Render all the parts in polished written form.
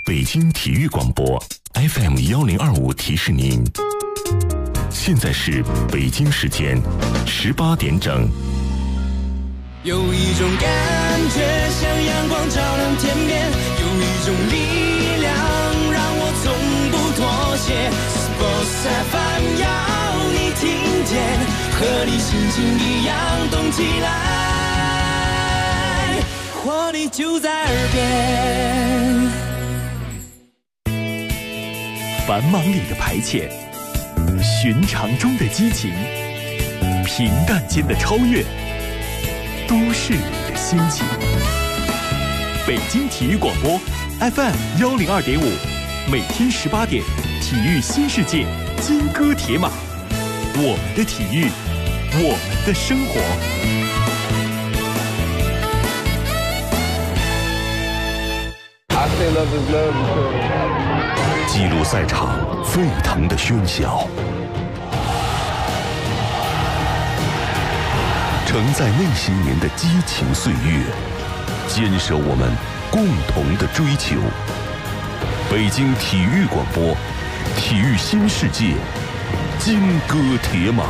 北京体育广播 FM1025提示您，现在是北京时间18点整。 有一种感觉像阳光照亮天边，有一种力量让我从不妥协。Sports FM 要你听见，和你心情一样动起来，活力就在耳边。 繁忙里的排遣，寻常中的激情，平淡间的超越，都市里的心情。北京体育广播 FM102.5，每天18点，体育新世界，金戈铁马，我们的体育，我们的生活。 记录赛场沸腾的喧嚣，承载那些年的激情岁月，坚守我们共同的追求。北京体育广播，体育新世界，金戈铁马。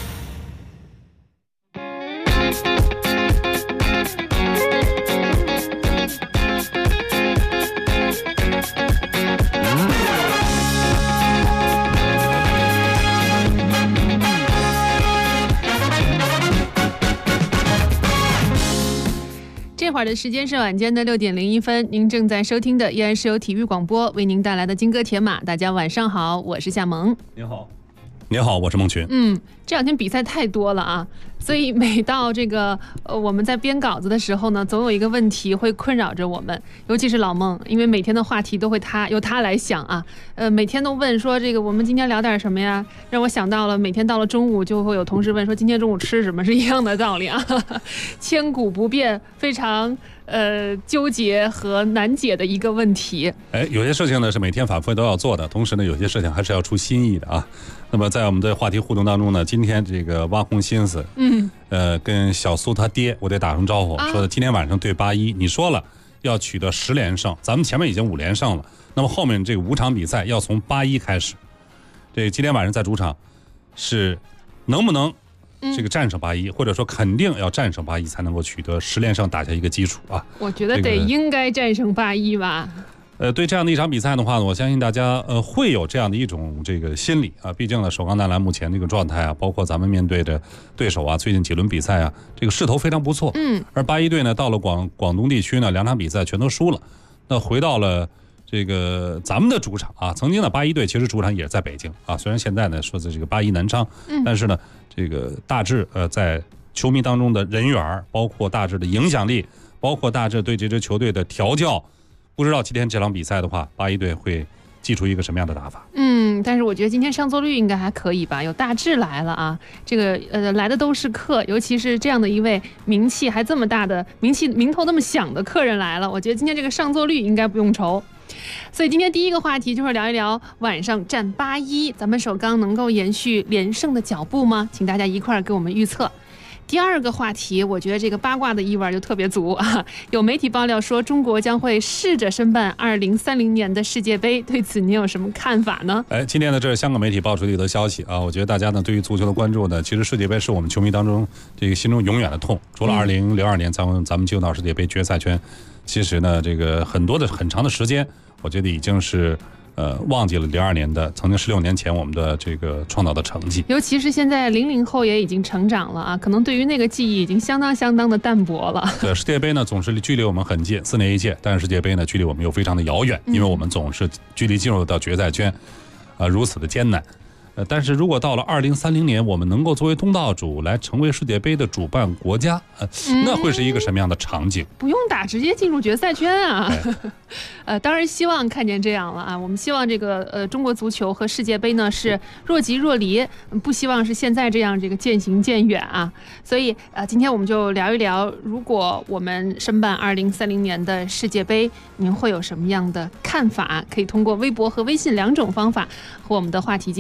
这会儿的时间是晚间的6点01分，您正在收听的依然是由体育广播为您带来的金戈铁马。大家晚上好，我是夏萌。 您好，您好，我是孟群。 这两天比赛太多了啊，所以每到这个我们在编稿子的时候呢，总有一个问题会困扰着我们，尤其是老孟，因为每天的话题都会由他来想啊，每天都问说这个我们今天聊点什么呀，让我想到了每天到了中午就会有同事问说今天中午吃什么，是一样的道理啊，千古不变，非常纠结和难解的一个问题。 有些事情呢是每天反复都要做的，同时呢有些事情还是要出新意的啊。那么在我们的话题互动当中呢，今天这个挖空心思，跟小苏他爹我得打声招呼，说的今天晚上对81，你说了要取得10连胜，咱们前面已经5连胜了，那么后面这个5场比赛要从81开始，这今天晚上在主场是能不能这个战胜81，或者说肯定要战胜81才能够取得10连胜打下一个基础啊。 我觉得应该战胜81吧。 对这样的一场比赛的话呢，我相信大家会有这样的一种这个心理啊。毕竟呢，首钢男篮目前这个状态啊，包括咱们面对的对手啊，最近几轮比赛啊，这个势头非常不错。而81队呢，到了广东地区呢，2场比赛全都输了，那回到了这个咱们的主场啊。曾经的81队其实主场也是在北京啊，虽然现在呢说的这个81南昌，但是呢，这个大致在球迷当中的人缘，包括大致的影响力，包括大致对这支球队的调教。不知道今天这场比赛的话，81队会祭出一个什么样的打法？但是我觉得今天上座率应该还可以吧，有大致来了啊，这个来的都是客，尤其是这样的一位名气还这么大的名头那么响的客人来了，我觉得今天这个上座率应该不用愁。所以今天第一个话题就是聊一聊晚上战81，咱们首钢能够延续连胜的脚步吗？请大家一块儿给我们预测。第二个话题，我觉得这个八卦的意味就特别足啊！有媒体爆料说，中国将会试着申办2030年的世界杯，对此您有什么看法呢？今天呢，这是香港媒体爆出的一则消息啊！我觉得大家呢对于足球的关注呢，其实世界杯是我们球迷当中这个心中永远的痛。除了2002年咱们进入到世界杯决赛圈，其实呢，这个很长的时间，我觉得已经是。忘记了02年的曾经16年前我们的这个创造的成绩，尤其是现在00后也已经成长了啊，可能对于那个记忆已经相当的淡薄了。对，世界杯呢总是距离我们很近，4年一届，但是世界杯呢距离我们又非常的遥远，因为我们总是距离进入到决赛圈，如此的艰难。但是如果到了2030年，我们能够作为东道主来成为世界杯的主办国家，那会是一个什么样的场景？不用打，直接进入决赛圈啊！当然希望看见这样了啊！我们希望这个中国足球和世界杯呢是若即若离，不希望是现在这样这个渐行渐远啊！所以今天我们就聊一聊，如果我们申办2030年的世界杯，您会有什么样的看法？可以通过微博和微信2种方法和我们的话题进行互动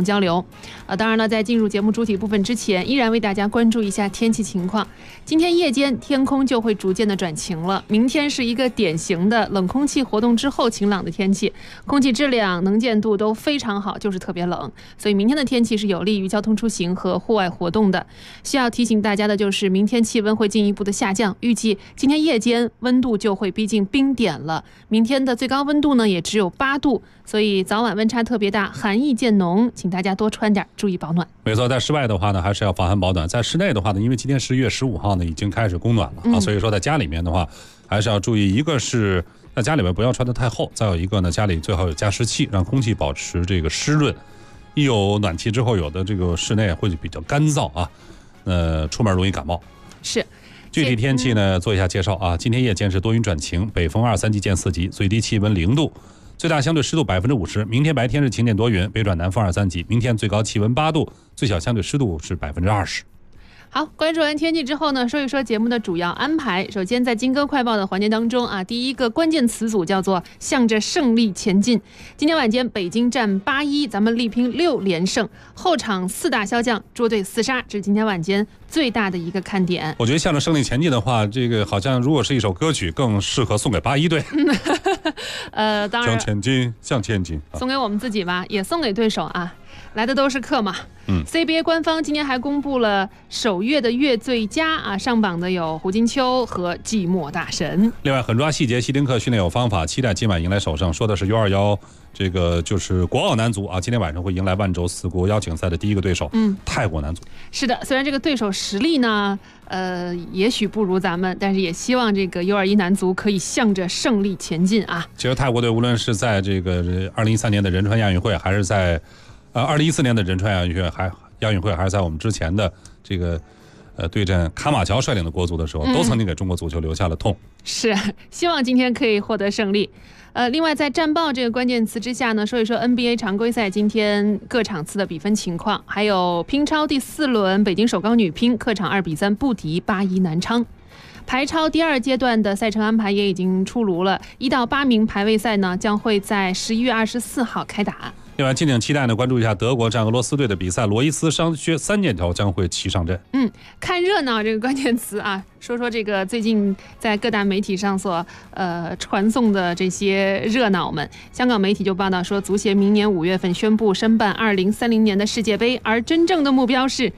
交流。当然了，在进入节目主体部分之前，依然为大家关注一下天气情况。今天夜间天空就会逐渐的转晴了，明天是一个典型的冷空气活动之后晴朗的天气，空气质量、能见度都非常好，就是特别冷，所以明天的天气是有利于交通出行和户外活动的。需要提醒大家的就是，明天气温会进一步的下降，预计今天夜间温度就会逼近冰点了。明天的最高温度呢也只有8度，所以早晚温差特别大，寒意渐浓，请大家多穿点，注意保暖。 没错，在室外的话呢，还是要防寒保暖；在室内的话呢，因为今天11月15号呢已经开始供暖了啊，所以说在家里面的话，还是要注意，一个是在家里面不要穿得太厚，再有一个呢，家里最好有加湿器，让空气保持这个湿润。一有暖气之后，有的这个室内会比较干燥啊，出门容易感冒。 是。 具体天气呢，做一下介绍啊。今天夜间是多云转晴，北风2、3级见4级，最低气温0度，最大相对湿度50%。明天白天是晴天多云，北转南风2、3级，明天最高气温8度，最小相对湿度是20%。 好，关注完天气之后呢，说一说节目的主要安排。首先在金歌快报的环节当中啊，第一个关键词组叫做向着胜利前进。今天晚间北京战8-1，咱们力拼6连胜，后场4大骁将捉对4杀，这是今天晚间最大的一个看点。 我觉得向着胜利前进的话，这个好像如果是一首歌曲，更适合送给8-1队。 当然向前进，向前进， 送给我们自己吧，也送给对手啊。来的都是客嘛。CBA 官方今天还公布了首月的月最佳啊，上榜的有胡金秋和寂寞大神。 另外狠抓细节，希丁克训练有方法，期待今晚迎来首胜。说的是U21这个就是国奥男足啊，今天晚上会迎来万州4国邀请赛的第一个对手，泰国男足。 是的，虽然这个对手实力呢，也许不如咱们，但是也希望这个U21男足可以向着胜利前进啊。 其实泰国队无论是在这个2013年的仁川亚运会，还是在2014年的仁川亚运会，还是在我们之前的这个对阵卡马乔率领的国足的时候，都曾经给中国足球留下了痛。 是，希望今天可以获得胜利。另外在战报这个关键词之下呢，说一说 NBA 常规赛今天各场次的比分情况，还有乒超第4轮，北京首钢女乒客场2-3不敌8-1南昌。排超第2阶段的赛程安排也已经出炉了，1到8名排位赛呢将会在11月24号开打。 另外，敬请期待呢，关注一下德国战俄罗斯队的比赛，罗伊斯伤缺3件条将会齐上阵。 看热闹这个关键词啊，说这个最近在各大媒体上所传送的这些热闹们。香港媒体就报道说，足协明年5月份宣布申办2030年的世界杯，而真正的目标是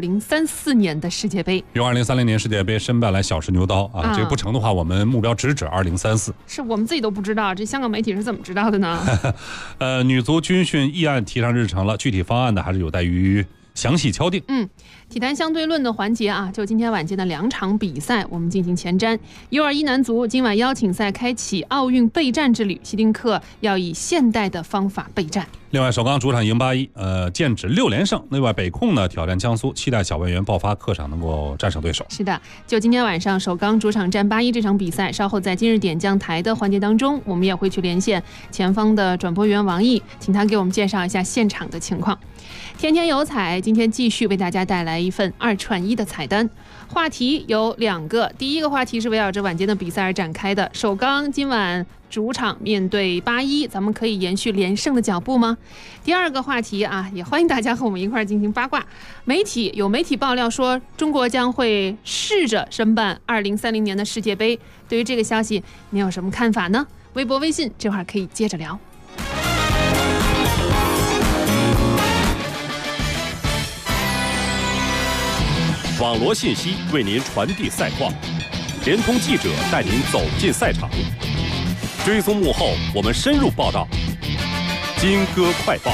2034年的世界杯。 用2030年世界杯申办来小试牛刀啊，这个不成的话，我们目标直指2034。 是我们自己都不知道，这香港媒体是怎么知道的呢？ 女足军训议案提上日程了，具体方案呢还是有待于详细敲定。 体坛相对论的环节啊，就今天晚间的2场比赛，我们进行前瞻。U21男足今晚邀请赛开启奥运备战之旅，希丁克要以现代的方法备战。 另外，首钢主场赢8-1，剑指6连胜。另外，北控呢挑战江苏，期待小外援爆发，客场能够战胜对手。 是的，就今天晚上首钢主场战8-1这场比赛，稍后在今日点将台的环节当中，我们也会去连线前方的转播员王毅，请他给我们介绍一下现场的情况。天天有彩，今天继续为大家带来一份2串1的彩单。话题有2个，第一个话题是围绕着晚间的比赛而展开的。首钢今晚主场面对8-1，咱们可以延续连胜的脚步吗？第二个话题啊，也欢迎大家和我们一块进行八卦。有媒体爆料说，中国将会试着申办2030年的世界杯。对于这个消息，你有什么看法呢？微博、微信这会儿可以接着聊。 网罗信息为您传递赛况，联通记者带您走进赛场，追踪幕后，我们深入报道。金歌快报。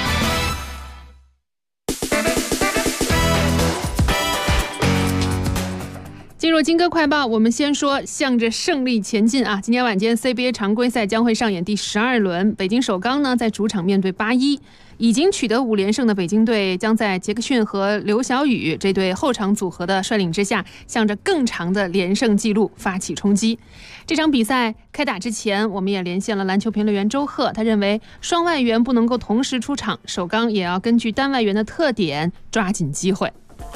进入金歌快报，我们先说向着胜利前进啊！今天晚间 CBA 常规赛将会上演第12轮，北京首钢呢在主场面对8-1，已经取得5连胜的北京队将在杰克逊和刘晓宇这对后场组合的率领之下，向着更长的连胜纪录发起冲击。这场比赛开打之前，我们也连线了篮球评论员周贺，他认为双外援不能够同时出场，首钢也要根据单外援的特点抓紧机会。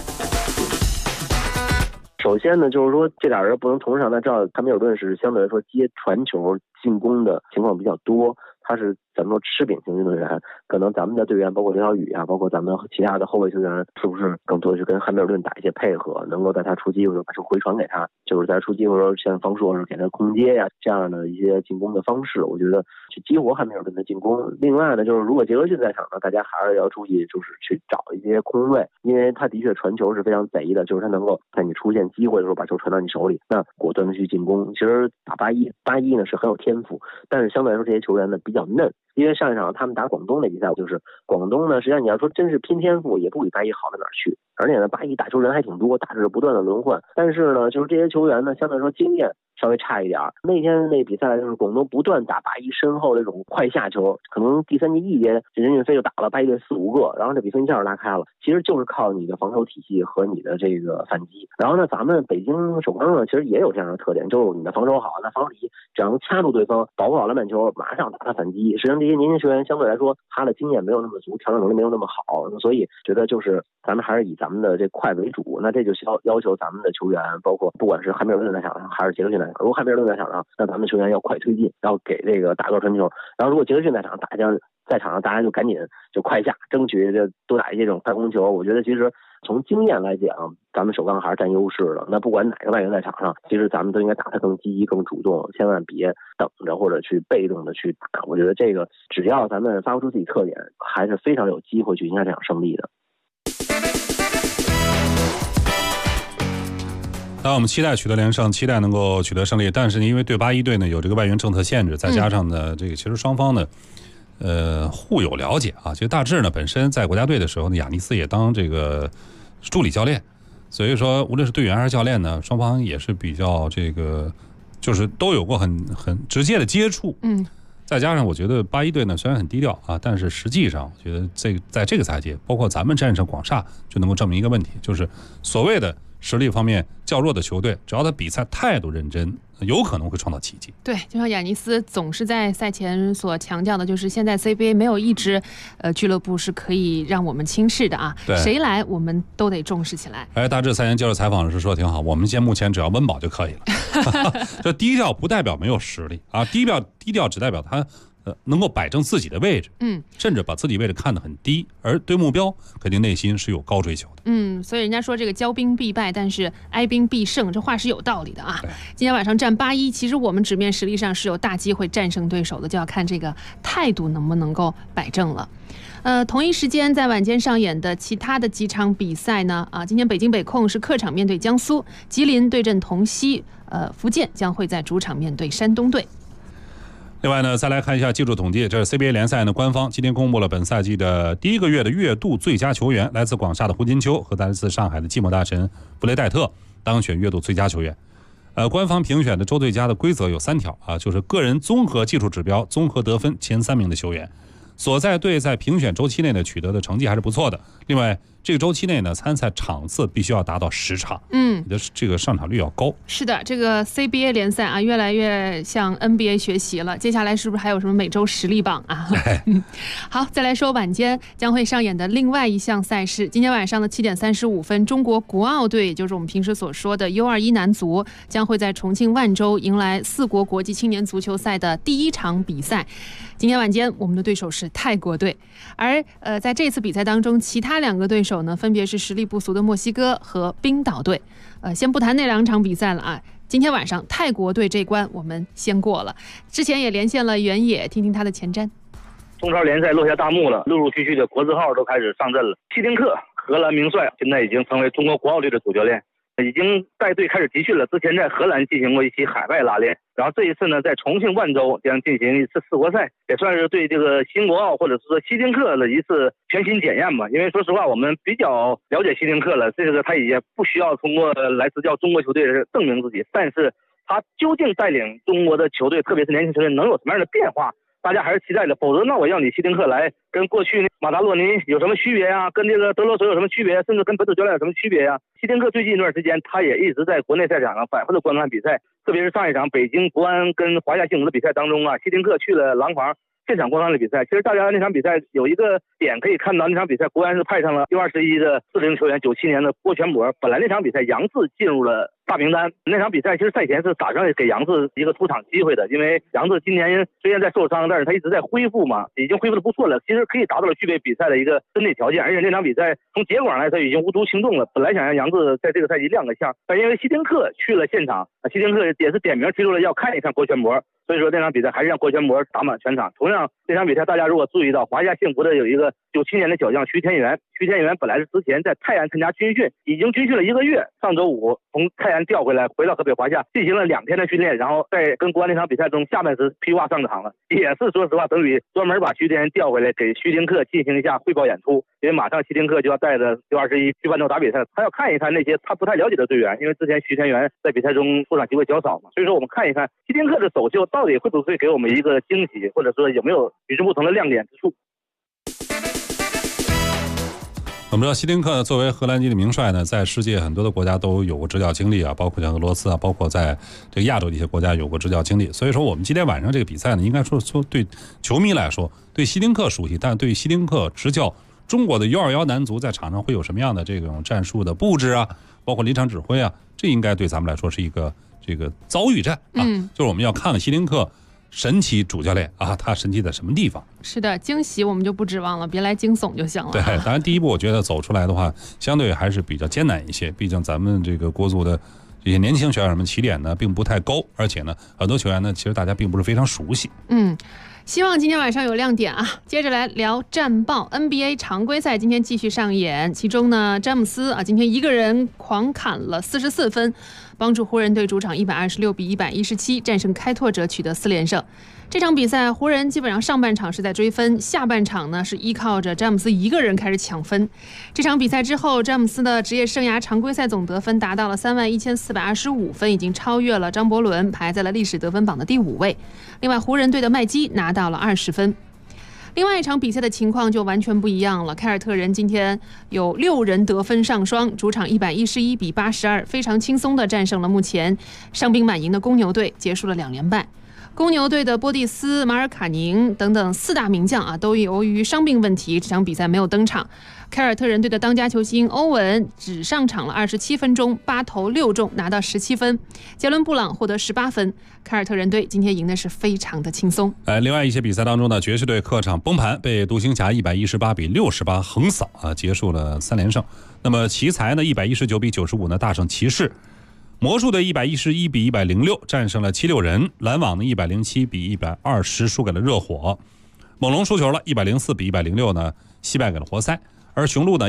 首先呢，就是说这俩人不能同时上，那知道他们有论是相对来说接传球进攻的情况比较多， 他是怎么说吃饼型运动员，可能咱们的队员包括刘晓宇啊，包括咱们其他的后卫球员，是不是更多是跟汉密尔顿打一些配合，能够在他出击的时候把球回传给他，就是在出击的时候像方硕是给他空接呀，这样的一些进攻的方式，我觉得去激活汉密尔顿的进攻。另外呢，就是如果杰克逊在场呢，大家还是要注意，就是去找一些空位，因为他的确传球是非常贼的，就是他能够在你出现机会的时候把球传到你手里，那果断的去进攻。其实打8-1呢是很有天赋，但是相对来说这些球员呢比较嫩。因为上一场他们打广东的比赛，就是广东呢，实际上你要说真是拼天赋，也不比8-1好到哪儿去。而且呢，8-1打球人还挺多，打是不断的轮换。但是呢，就是这些球员呢，相对来说经验稍微差一点。那天那比赛就是广东不断打8-1身后那种快下球，可能第三节一节任运飞就打了8-1队4-5个，然后这比分一下就拉开了。其实就是靠你的防守体系和你的这个反击。然后呢，咱们北京首钢呢，其实也有这样的特点，就是你的防守好，那防守体系只要能掐住对方，保护好篮板球，马上打他反击。实际上这些年轻球员相对来说，他的经验没有那么足，调整能力没有那么好，所以觉得就是咱们还是以咱们的这快为主。那这就要求咱们的球员，包括不管是汉密尔顿在场上还是杰克逊在场上，如果汉密尔顿在场上，那咱们的球员要快推进，要给这个打高传球。然后如果杰克逊在场，大家在场上大家就赶紧就快下，争取就多打一些这种快攻球。我觉得其实从经验来讲，咱们首钢还是占优势的。那不管哪个外援在场上，其实咱们都应该打得更积极、更主动，千万别等着或者去被动的去打。我觉得这个只要咱们发挥出自己特点，还是非常有机会去赢下这场胜利的。 当然我们期待取得连胜，期待能够取得胜利，但是因为对8-1队呢有这个外援政策限制，再加上呢这个其实双方呢互有了解啊。其实大致呢本身在国家队的时候呢，亚尼斯也当这个助理教练，所以说无论是队员还是教练呢，双方也是比较这个就是都有过很直接的接触。再加上我觉得8-1队呢虽然很低调啊，但是实际上我觉得在这个赛季，包括咱们战胜广厦，就能够证明一个问题，就是所谓的实力方面较弱的球队，只要他比赛态度认真，有可能会创造奇迹。 对，就像亚尼斯总是在赛前所强调的，就是现在 CBA 没有一支俱乐部是可以让我们轻视的啊，谁来我们都得重视起来。 大致赛前接受采访时说挺好，我们目前只要温饱就可以了。这低调不代表没有实力啊，低调只代表他能够摆正自己的位置，甚至把自己位置看得很低，而对目标肯定内心是有高追求的。 所以人家说这个骄兵必败，但是哀兵必胜，这话是有道理的啊。今天晚上战8-1，其实我们纸面实力上是有大机会战胜对手的，就要看这个态度能不能够摆正了。同一时间在晚间上演的其他的几场比赛呢，今天北京北控是客场面对江苏，吉林对阵同曦，福建将会在主场面对山东队。 另外呢，再来看一下技术统计，这是 CBA 联赛呢官方今天公布了本赛季的第一个月的月度最佳球员，来自广厦的胡金秋和来自上海的寂寞大神弗雷戴特当选月度最佳球员。官方评选的周最佳的规则有3条啊，就是个人综合技术指标综合得分前3名的球员，所在队在评选周期内呢取得的成绩还是不错的。另外这个周期内呢，参赛场次必须要达到10场，你的这个上场率要高。 是的，这个 CBA 联赛啊，越来越向 NBA 学习了。接下来是不是还有什么每周实力榜啊？好，再来说晚间将会上演的另外一项赛事。今天晚上的7点35分，中国国奥队，也就是我们平时所说的 U21 男足，将会在重庆万州迎来4国国际青年足球赛的第1场比赛。今天晚间我们的对手是泰国队，而在这次比赛当中，其他2个对手呢，分别是实力不俗的墨西哥和冰岛队。先不谈那2场比赛了啊，今天晚上泰国队这关我们先过了。之前也连线了原野，听听他的前瞻。 中超联赛落下大幕了，陆陆续续的国字号都开始上阵了。希丁克，荷兰名帅，现在已经成为中国国奥队的主教练，已经带队开始集训了。之前在荷兰进行过一期海外拉练，然后这一次呢，在重庆万州将进行一次4国赛，也算是对这个新国奥或者是说希丁克的一次全新检验吧。因为说实话，我们比较了解希丁克了，这个他也不需要通过来执教中国球队证明自己，但是他究竟带领中国的球队，特别是年轻球队能有什么样的变化，大家还是期待的。否则那我要你希丁克来跟过去马达洛尼有什么区别呀？跟这个德罗索有什么区别？甚至跟本土教练有什么区别呀？希丁克最近一段时间他也一直在国内赛场上反复的观看比赛，特别是上一场北京国安跟华夏幸福的比赛当中啊，希丁克去了廊坊现场观看的比赛。其实大家那场比赛有一个点可以看到，那场比赛国安是派上了U21的40球员97年的郭全博。本来那场比赛杨志进入了大名单。那场比赛其实赛前是打算给杨志一个出场机会的，因为杨志今年虽然在受伤，但是他一直在恢复嘛，已经恢复的不错了，其实可以达到了具备比赛的一个身体条件。而且那场比赛从结果上来说已经无足轻重了，本来想让杨志在这个赛季亮个相，但因为希丁克去了现场，希丁克也是点名提出了要看一看郭全博，所以说那场比赛还是让郭全博打满全场。同样这场比赛大家如果注意到，华夏幸福的有一个97年的小将徐天元本来是之前在泰安参加军训，已经军训了1个月，上周五从泰安调回来，回到河北华夏进行了2天的训练，然后在跟国安那场比赛中下半时披挂上场了，也是说实话等于专门把徐天元调回来给徐丁克进行一下汇报演出，因为马上徐丁克就要带着U21去万州打比赛，他要看一看那些他不太了解的队员，因为之前徐天元在比赛中出场机会较少嘛，所以说我们看一看徐丁克的走秀到底会不会给我们一个惊喜，或者说有没有与众不同的亮点之处。 我们知道希丁克作为荷兰籍的名帅呢，在世界很多的国家都有过执教经历啊，包括像俄罗斯啊，包括在这个亚洲的一些国家有过执教经历。所以说我们今天晚上这个比赛呢，应该说对球迷来说对希丁克熟悉，但对希丁克执教中国的U21男足在场上会有什么样的这种战术的布置啊，包括临场指挥啊，这应该对咱们来说是一个这个遭遇战啊，就是我们要看看希丁克神奇主教练啊，他神奇在什么地方？ 是的，惊喜我们就不指望了，别来惊悚就行了。 对，当然第一步我觉得走出来的话，相对还是比较艰难一些，毕竟咱们这个国足的这些年轻球员们起点呢并不太高，而且呢很多球员呢其实大家并不是非常熟悉。 希望今天晚上有亮点啊！接着来聊战报 NBA 常规赛今天继续上演，其中呢詹姆斯今天一个人狂砍了44分，帮助湖人队主场126-117战胜开拓者，取得4连胜。这场比赛湖人基本上上半场是在追分，下半场呢是依靠着詹姆斯一个人开始抢分。这场比赛之后，詹姆斯的职业生涯常规赛总得分达到了31425分，已经超越了张伯伦，排在了历史得分榜的第5位。另外湖人队的麦基拿到了20分。另外一场比赛的情况就完全不一样了，凯尔特人今天有6人得分上双，主场111-82，非常轻松地战胜了目前伤兵满营的公牛队，结束了2连败。公牛队的波蒂斯、马尔卡宁等等4大名将都由于伤病问题，这场比赛没有登场。凯尔特人队的当家球星欧文只上场了27分钟，8投6中，拿到17分。杰伦布朗获得18分。凯尔特人队今天赢的是非常的轻松。 另外一些比赛当中呢，爵士队客场崩盘，被独行侠118-68横扫结束了3连胜。那么奇才呢119-95呢大胜骑士。魔术队111-106战胜了76人，篮网呢107-120输给了热火，猛龙输球了104-106呢惜败给了活塞，而雄鹿呢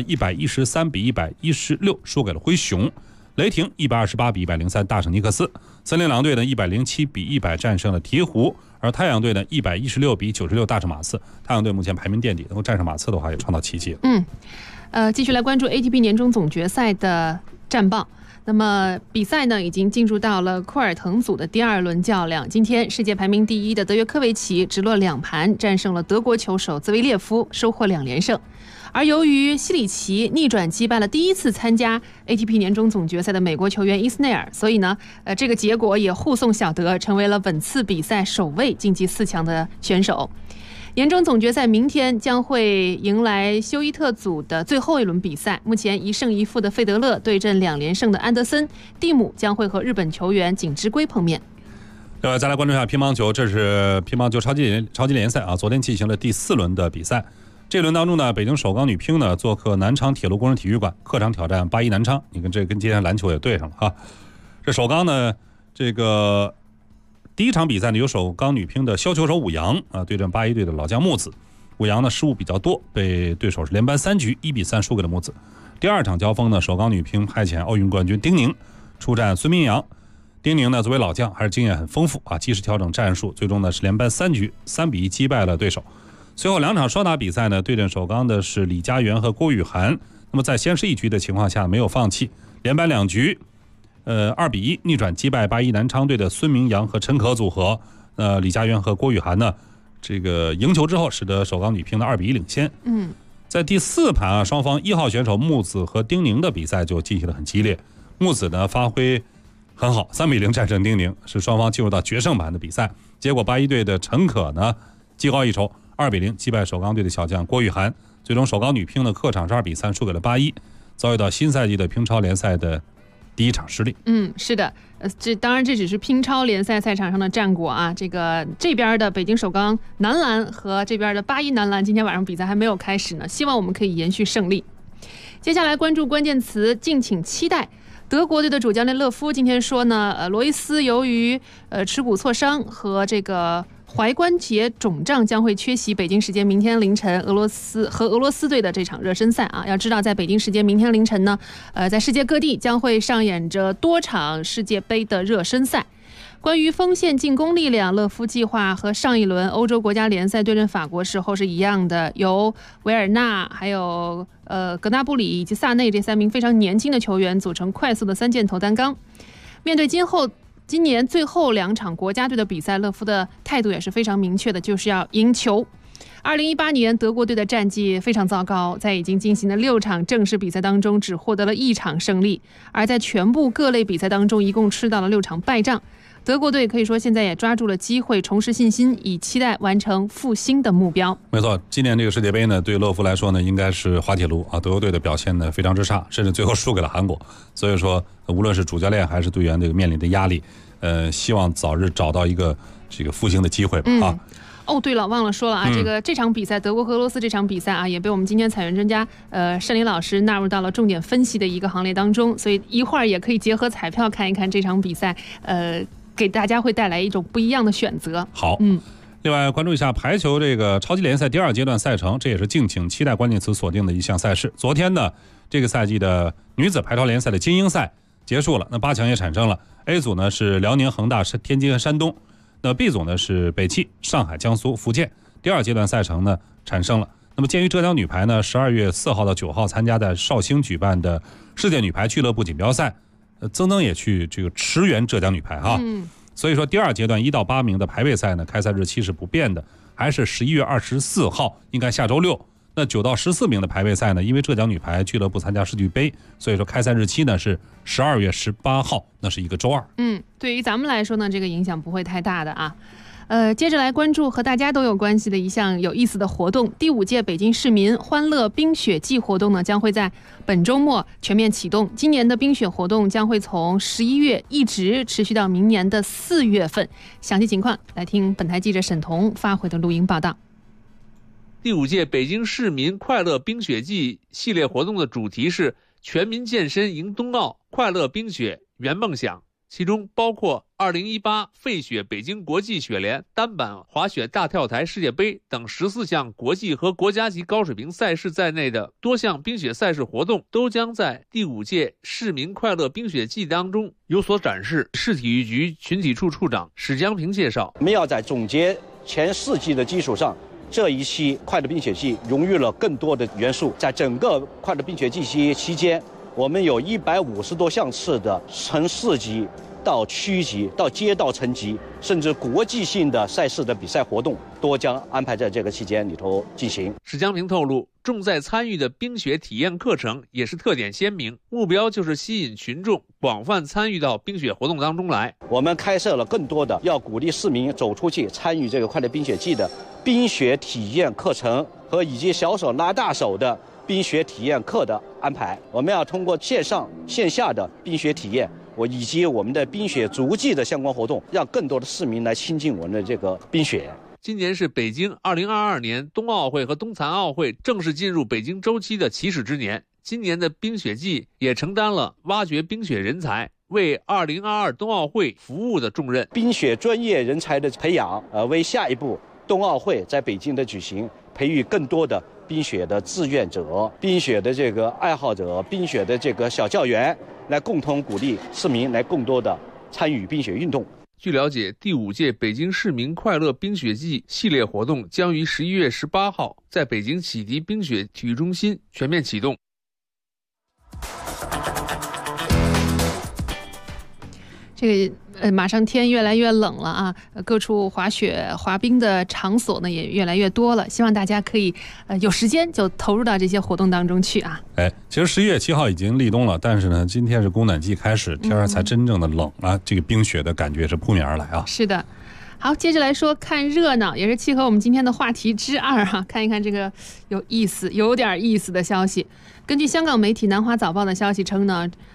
113-116输给了灰熊，雷霆128-103大胜尼克斯，森林狼队呢107-100战胜了鹈鹕，而太阳队呢116-96大胜马刺。太阳队目前排名垫底，能够战胜马刺的话也创造奇迹了。 继续来关注 ATP 年终总决赛的战报。那么比赛呢已经进入到了库尔滕组的第2轮较量，今天世界排名第1的德约科维奇直落2盘战胜了德国球手兹维列夫，收获2连胜。而由于西里奇逆转击败了第1次参加 ATP 年终总决赛的美国球员伊斯内尔，所以呢这个结果也护送小德成为了本次比赛首位晋级4强的选手。年终总决赛明天将会迎来休伊特组的最后一轮比赛，目前1胜1负的费德勒对阵2连胜的安德森，蒂姆将会和日本球员锦织圭碰面。 再来关注一下乒乓球，这是乒乓球超级联赛昨天进行了第4轮的比赛。这轮当中呢，北京首钢女乒呢做客南昌铁路工人体育馆，客场挑战81南昌。你看这跟今天篮球也对上了这首钢呢，这个第一场比赛呢，由首钢女乒的削球手武阳对阵81队的老将木子。武阳呢失误比较多，被对手是连扳3局1-3输给了木子。第2场交锋呢，首钢女乒派遣奥运冠军丁宁出战孙铭阳。丁宁呢作为老将还是经验很丰富及时调整战术，最终呢是连扳3局3-1击败了对手。随后2场双打比赛呢，对阵首钢的是李佳媛和郭雨涵。那么在先失1局的情况下没有放弃，连扳2局2-1逆转击败81南昌队的孙铭阳和陈可组合。李佳媛和郭雨涵呢这个赢球之后，使得首钢女乒的2-1领先。在第4盘双方1号选手木子和丁宁的比赛就进行得很激烈。木子呢发挥很好，3-0战胜丁宁，是双方进入到决胜盘的比赛。结果81队的陈可呢技高一筹，2-0击败首钢队的小将郭雨涵。最终首钢女乒的客场是2-3输给了81，遭遇到新赛季的乒超联赛的第一场失利。 是的，这当然这只是乒超联赛赛场上的战果啊。这边的北京首钢男篮和这边的八一男篮今天晚上比赛还没有开始呢，希望我们可以延续胜利。接下来关注关键词，敬请期待。德国队的主教练勒夫今天说呢，罗伊斯由于耻骨挫伤和这个踝关节肿胀将会缺席北京时间明天凌晨俄罗斯队的这场热身赛啊。要知道，在北京时间明天凌晨呢，在世界各地将会上演着多场世界杯的热身赛。关于锋线进攻力量，勒夫计划和上一轮欧洲国家联赛对阵法国时候是一样的，由维尔纳、还有格纳布里以及萨内这3名非常年轻的球员组成快速的3箭头单杠。面对今年最后2场国家队的比赛，勒夫的态度也是非常明确的，就是要赢球。2018年德国队的战绩非常糟糕，在已经进行的6场正式比赛当中只获得了1场胜利，而在全部各类比赛当中一共吃到了6场败仗。德国队可以说现在也抓住了机会，重拾信心，以期待完成复兴的目标。 没错，今年这个世界杯呢，对勒夫来说呢，应该是滑铁卢啊。德国队的表现呢非常之差，甚至最后输给了韩国。所以说，无论是主教练还是队员这个面临的压力，希望早日找到一个这个复兴的机会吧啊。 对了，忘了说了啊，这场比赛，德国和俄罗斯这场比赛啊，也被我们今天采源专家单林老师纳入到了重点分析的一个行列当中，所以一会儿也可以结合彩票看一看这场比赛，给大家会带来一种不一样的选择。 好，另外关注一下排球这个超级联赛第2阶段赛程，这也是敬请期待关键词锁定的一项赛事。昨天呢，这个赛季的女子排超联赛的精英赛结束了，那8强也产生了。A 组呢是辽宁、恒大、天津和山东。那 B 组呢是北汽、上海、江苏、福建。第2阶段赛程呢产生了。那么鉴于浙江女排呢12月4号到9号参加在绍兴举办的世界女排俱乐部锦标赛，曾也去这个驰援浙江女排啊。所以说第2阶段1到8名的排位赛呢，开赛日期是不变的，还是11月24号，应该下周6。那9到14名的排位赛呢，因为浙江女排俱乐部参加世俱杯，所以说开赛日期呢是12月18号，那是一个周二。 对于咱们来说呢，这个影响不会太大的啊。接着来关注和大家都有关系的一项有意思的活动，第5届北京市民欢乐冰雪季活动呢，将会在本周末全面启动。今年的冰雪活动将会从11月一直持续到明年的4月份。详细情况来听本台记者沈彤发回的录音报道。 第5届北京市民快乐冰雪季系列活动的主题是全民健身迎冬奥，快乐冰雪圆梦想，其中包括2018废雪北京国际雪联单板滑雪大跳台世界杯等14项国际和国家级高水平赛事在内的多项冰雪赛事活动，都将在第5届市民快乐冰雪季当中有所展示。市体育局群体处处长史江平介绍， 我们要在总结前4季的基础上，这一期快乐冰雪季融入了更多的元素。在整个快乐冰雪季期间，我们有150多项次的从市级到区级到街道层级，甚至国际性的赛事的比赛活动，都将安排在这个期间里头进行。 史江平透露，重在参与的冰雪体验课程也是特点鲜明，目标就是吸引群众广泛参与到冰雪活动当中来。 我们开设了更多的要鼓励市民走出去参与这个快乐冰雪季的冰雪体验课程和以及小手拉大手的冰雪体验课的安排。我们要通过线上线下的冰雪体验以及我们的冰雪足迹的相关活动，让更多的市民来亲近我们的这个冰雪。 今年是北京2022年冬奥会和冬残奥会正式进入北京周期的起始之年，今年的冰雪季也承担了挖掘冰雪人才，为2022冬奥会服务的重任。 冰雪专业人才的培养，为下一步冬奥会在北京的举行培育更多的冰雪的志愿者、冰雪的这个爱好者、冰雪的这个小教员，来共同鼓励市民来更多的参与冰雪运动。 据了解，第5届北京市民快乐冰雪季系列活动将于11月18号在北京启迪冰雪体育中心全面启动。 这个马上天越来越冷了啊，各处滑雪滑冰的场所呢也越来越多了，希望大家可以有时间就投入到这些活动当中去啊。 其实11月7号已经立冬了，但是呢今天是供暖季开始，天儿才真正的冷啊，这个冰雪的感觉是扑面而来啊。 是的。好，接着来说看热闹，也是契合我们今天的话题之2哈，看一看这个有点意思的消息。根据香港媒体南华早报的消息称呢，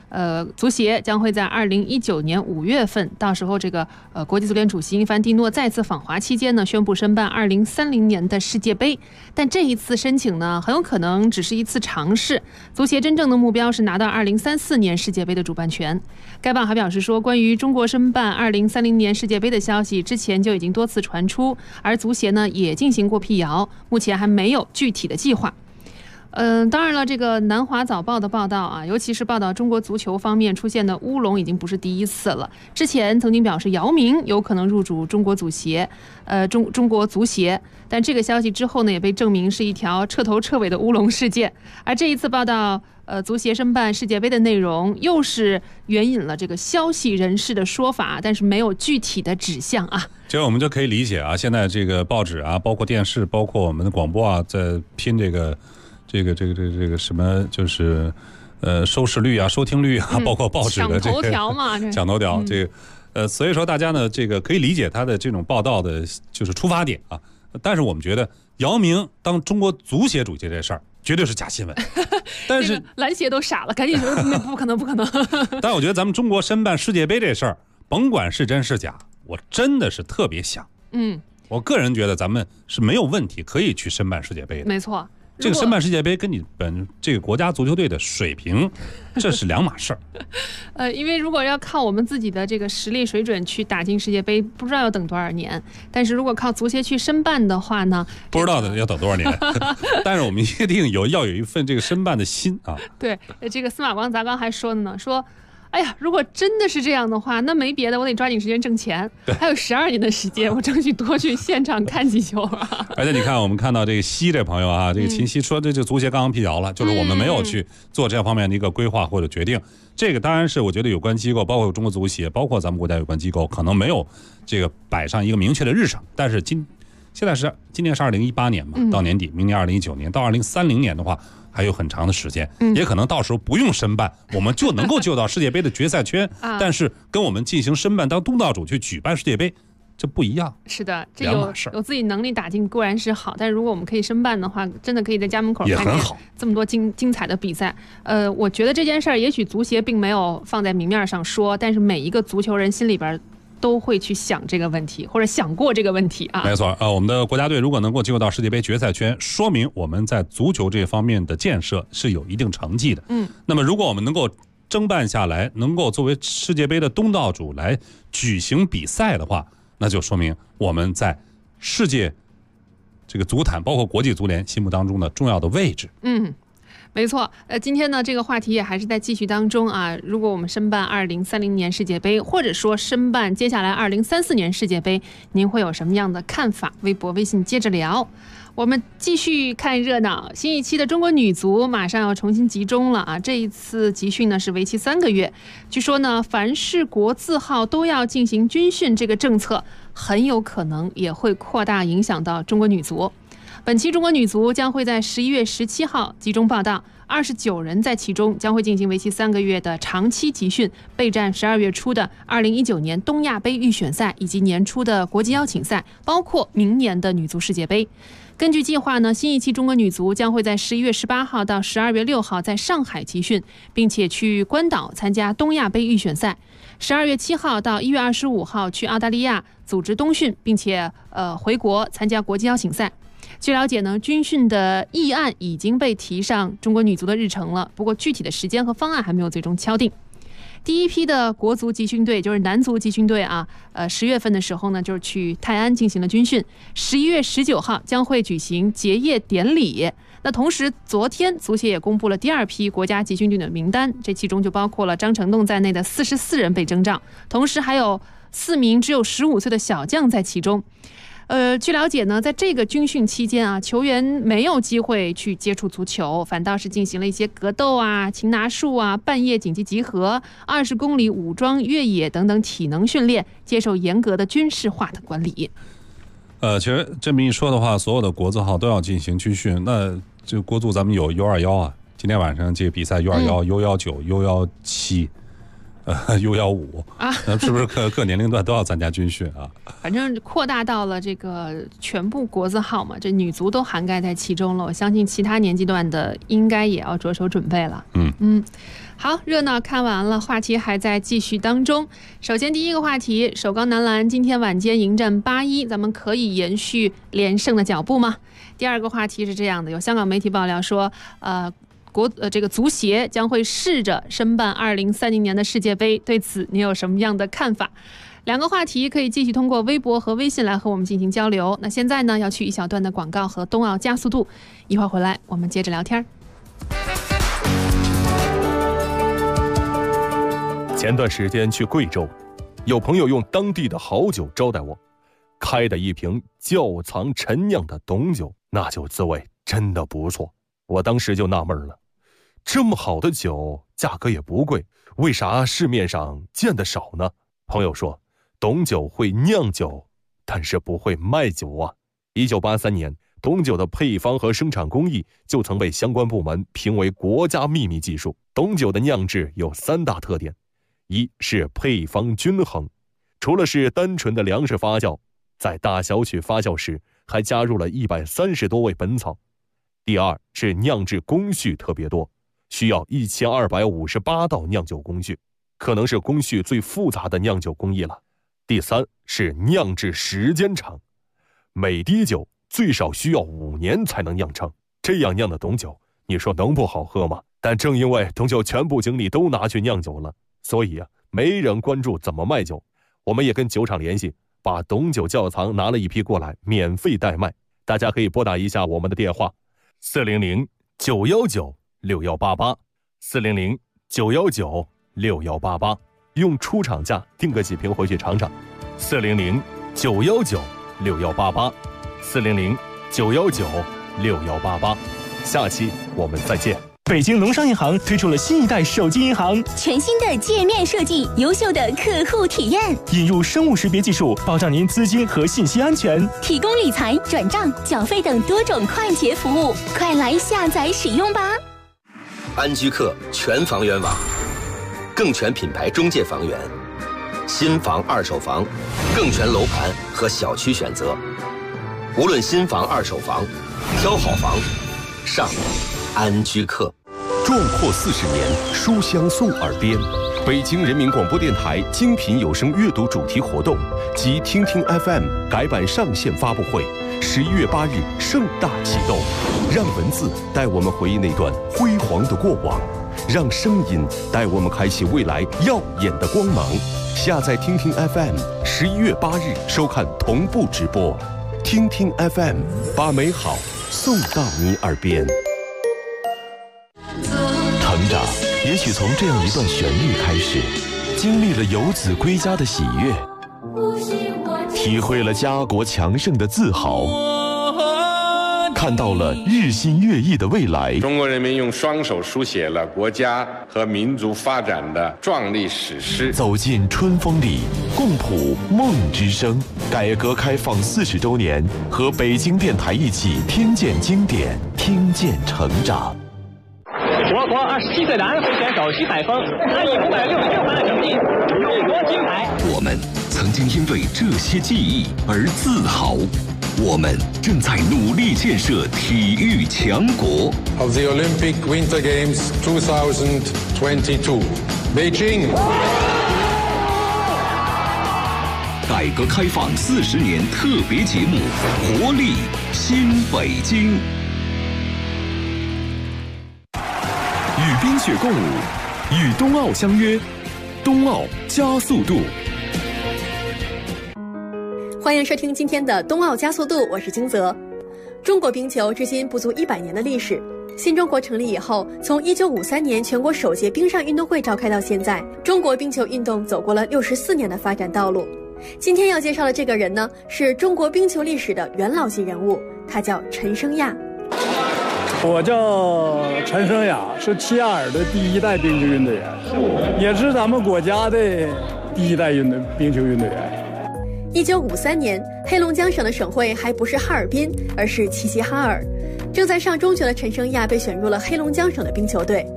足协将会在2019年5月份，到时候这个国际足联主席因凡蒂诺再次访华期间呢，宣布申办2030年的世界杯。但这一次申请呢，很有可能只是一次尝试。足协真正的目标是拿到2034年世界杯的主办权。该报还表示说，关于中国申办2030年世界杯的消息，之前就已经多次传出，而足协呢也进行过辟谣，目前还没有具体的计划。当然了，这个南华早报的报道啊，尤其是报道中国足球方面出现的乌龙，已经不是第一次了。之前曾经表示姚明有可能入主中国足协，中国足协，但这个消息之后呢，也被证明是一条彻头彻尾的乌龙事件。而这一次报道，足协申办世界杯的内容，又是援引了这个消息人士的说法，但是没有具体的指向啊。 这个我们就可以理解啊，现在这个报纸啊，包括电视，包括我们的广播啊，在拼这个什么，就是收视率啊、收听率啊，包括报纸的这个抢头条嘛， 抢头条，这个所以说大家呢，这个可以理解他的这种报道的就是出发点啊。但是我们觉得姚明当中国足协主席这事儿绝对是假新闻，但是篮协都傻了，赶紧说不可能不可能。 但我觉得咱们中国申办世界杯这事儿，甭管是真是假，我真的是特别想，我个人觉得咱们是没有问题可以去申办世界杯的， 没错。 这个申办世界杯跟你这个国家足球队的水平，这是两码事儿。 因为如果要靠我们自己的这个实力水准去打进世界杯，不知道要等多少年。但是如果靠足协去申办的话呢， 不知道要等多少年。但是我们一定要有一份这个申办的心啊。 对，这个司马光杂刚还说呢，说。哎呀，如果真的是这样的话，那没别的，我得抓紧时间挣钱。还有12年的时间，我争取多去现场看几球啊！ 而且你看，我们看到这个西这朋友啊，这个秦西说，这足协刚刚辟谣了，就是我们没有去做这方面的一个规划或者决定。这个当然是我觉得有关机构，包括中国足协，包括咱们国家有关机构，可能没有这个摆上一个明确的日程。但是今年是2018年嘛，到年底，明年2019年，到2030年的话。还有很长的时间，也可能到时候不用申办，我们就能够就到世界杯的决赛圈。但是跟我们进行申办当东道主去举办世界杯，这不一样。 是的，这有自己能力打进固然是好，但是如果我们可以申办的话，真的可以在家门口看见这么多精彩的比赛。我觉得这件事儿也许足协并没有放在明面上说，但是每一个足球人心里边都会去想这个问题，或者想过这个问题啊。 没错，我们的国家队如果能够进入到世界杯决赛圈，说明我们在足球这方面的建设是有一定成绩的。那么如果我们能够争办下来，能够作为世界杯的东道主来举行比赛的话，那就说明我们在世界这个足坛，包括国际足联心目当中的重要的位置。 没错，今天呢这个话题也还是在继续当中啊。如果我们申办2030年世界杯，或者说申办接下来2034年世界杯，您会有什么样的看法？微博、微信接着聊。我们继续看热闹，新一期的中国女足马上要重新集中了啊！这一次集训呢是为期3个月，据说呢，凡是国字号都要进行军训，这个政策很有可能也会扩大影响到中国女足。本期中国女足将会在11月17号集中报到，29人在其中将会进行为期3个月的长期集训，备战12月初的2019年东亚杯预选赛以及年初的国际邀请赛，包括明年的女足世界杯。根据计划呢，新一期中国女足将会在11月18号到12月6号在上海集训，并且去关岛参加东亚杯预选赛。12月7号到1月25号去澳大利亚组织冬训，并且回国参加国际邀请赛。据了解呢，军训的议案已经被提上中国女足的日程了，不过具体的时间和方案还没有最终敲定。第一批的国足集训队就是男足集训队啊，10月份的时候呢，就是去泰安进行了军训，11月19号将会举行结业典礼。那同时，昨天足协也公布了第2批国家集训队的名单，这其中就包括了张成栋在内的44人被征召，同时还有4名只有15岁的小将在其中。据了解呢，在这个军训期间啊，球员没有机会去接触足球，反倒是进行了一些格斗啊、擒拿术啊、半夜紧急集合、20公里武装越野等等体能训练，接受严格的军事化的管理。 其实这么一说的话，所有的国字号都要进行军训。那这国足咱们有U21啊，今天晚上这个比赛U21、U19、U17， U15啊，是不是各年龄段都要参加军训啊？ 反正扩大到了这个全部国字号嘛，这女足都涵盖在其中了。我相信其他年纪段的应该也要着手准备了。好，热闹看完了，话题还在继续当中。首先第一个话题，首钢男篮今天晚间迎战81，咱们可以延续连胜的脚步吗？第二个话题是这样的，有香港媒体爆料说，这个足协将会试着申办2030年的世界杯，对此你有什么样的看法？两个话题可以继续通过微博和微信来和我们进行交流。那现在呢，要去一小段的广告和冬奥加速度，一会儿回来我们接着聊天。 前段时间去贵州，有朋友用当地的好酒招待我，开的一瓶窖藏陈酿的董酒，那酒滋味真的不错。我当时就纳闷了，这么好的酒价格也不贵，为啥市面上见得少呢？朋友说，董酒会酿酒，但是不会卖酒啊。1983年，董酒的配方和生产工艺就曾被相关部门评为国家秘密技术。董酒的酿制有3大特点，一是配方均衡，除了是单纯的粮食发酵，在大小曲发酵时还加入了130多味本草。第二是酿制工序特别多，需要1258道酿酒工序，可能是工序最复杂的酿酒工艺了。第三是酿制时间长，每滴酒最少需要5年才能酿成，这样酿的董酒，你说能不好喝吗？但正因为董酒全部精力都拿去酿酒了，所以没人关注怎么卖酒。我们也跟酒厂联系，把董酒窖藏拿了一批过来，免费代卖。大家可以拨打一下我们的电话400-919-6188 400-919-6188，用出厂价订个几瓶回去尝尝。400-919-6188 400-919-6188，下期我们再见。 北京农商银行推出了新一代手机银行， 全新的界面设计，优秀的客户体验， 引入生物识别技术，保障您资金和信息安全， 提供理财、转账、缴费等多种快捷服务，快来下载使用吧！ 安居客全房源网，更全品牌中介房源，新房、二手房，更全楼盘和小区选择。无论新房、二手房，挑好房，上安居客。 壮阔40年，书香送耳边。北京人民广播电台精品有声阅读主题活动及听听 FM 改版上线发布会，11月8日盛大启动。让文字带我们回忆那段辉煌的过往，让声音带我们开启未来耀眼的光芒。下载听听 FM，11月8日收看同步直播。听听 FM， 把美好送到你耳边。成长也许从这样一段旋律开始，经历了游子归家的喜悦，体会了家国强盛的自豪，看到了日新月异的未来。 中国人民用双手书写了国家和民族发展的壮丽史诗。 走进春风里，共谱梦之声。改革开放40周年，和北京电台一起听见经典，听见成长。 我国27岁的安徽选手徐海峰，他以566分的成绩勇夺金牌。 我们曾经因为这些记忆而自豪，我们正在努力建设体育强国。 Of the Olympic Winter Games 2022, Beijing。 改革开放40年特别节目，活力新北京。与冰雪共舞，与冬奥相约，冬奥加速度。 欢迎收听今天的冬奥加速度，我是金泽。中国冰球至今不足100年的历史。新中国成立以后，从1953年全国首届冰上运动会召开到现在，中国冰球运动走过了64年的发展道路。今天要介绍的这个人呢，是中国冰球历史的元老级人物，他叫陈升亚。 我叫陈升亚，是齐亚尔的第1代冰球运动员，也是咱们国家的第1代冰球运动员。 1953年，黑龙江省的省会还不是哈尔滨，而是齐齐哈尔。正在上中学的陈升亚被选入了黑龙江省的冰球队。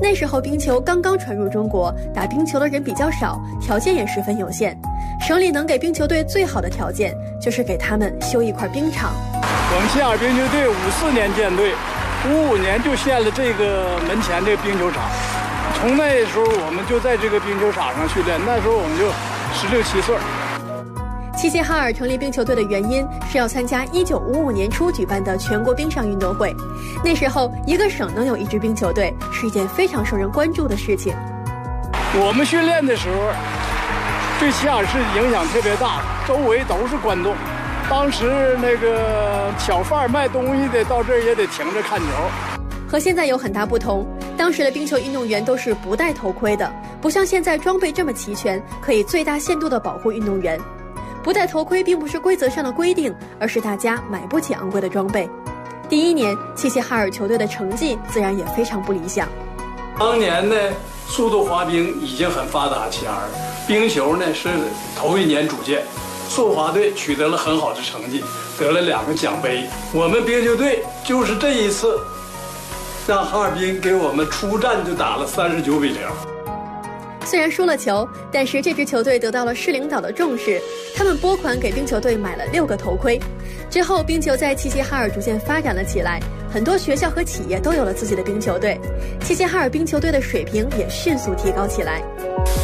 那时候冰球刚刚传入中国，打冰球的人比较少，条件也十分有限。省里能给冰球队最好的条件，就是给他们修一块冰场。 我们齐尔冰球队54年建队，55年就建了这个门前这个冰球场。从那时候我们就在这个冰球场上训练，那时候我们就16、17岁。 齐齐哈尔成立冰球队的原因是要参加1955年初举办的全国冰上运动会。那时候一个省能有一支冰球队是一件非常受人关注的事情。 我们训练的时候对齐尔市影响特别大，周围都是观众。当时那个小贩卖东西的到这儿也得停着看球。 和现在有很大不同，当时的冰球运动员都是不戴头盔的，不像现在装备这么齐全，可以最大限度地保护运动员。不戴头盔并不是规则上的规定，而是大家买不起昂贵的装备。第一年，齐齐哈尔球队的成绩自然也非常不理想。 当年呢，速度滑冰已经很发达，齐尔冰球呢是头一年组建，速滑队取得了很好的成绩，得了2个奖杯。我们冰球队就是这一次，让哈尔滨给我们出战就打了39比0。 虽然输了球，但是这支球队得到了市领导的重视，他们拨款给冰球队买了6个头盔。之后，冰球在齐齐哈尔逐渐发展了起来，很多学校和企业都有了自己的冰球队，齐齐哈尔冰球队的水平也迅速提高起来。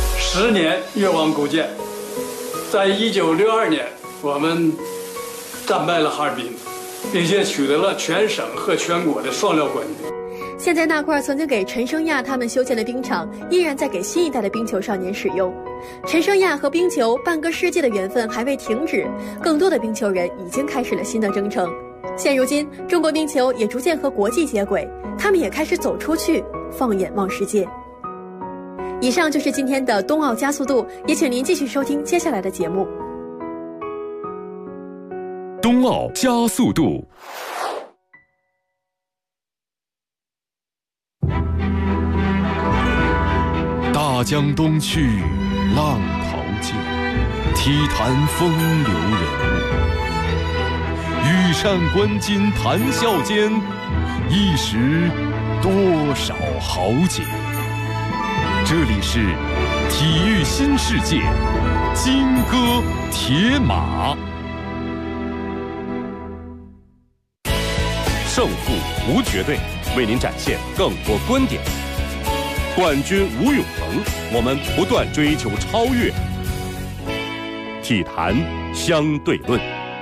10年越王构建，在1962年，我们战败了哈尔滨，并且取得了全省和全国的双料冠军。 现在那块曾经给陈生亚他们修建的冰场，依然在给新一代的冰球少年使用。陈生亚和冰球半个世纪的缘分还未停止，更多的冰球人已经开始了新的征程。现如今，中国冰球也逐渐和国际接轨，他们也开始走出去，放眼望世界。以上就是今天的冬奥加速度，也请您继续收听接下来的节目。 冬奥加速度。大江东去，浪淘尽，体坛风流人物。羽扇纶巾谈笑间，一时多少豪杰。这里是体育新世界，金戈铁马。胜负无绝对，为您展现更多观点。冠军无永恒，我们不断追求超越。体坛相对论。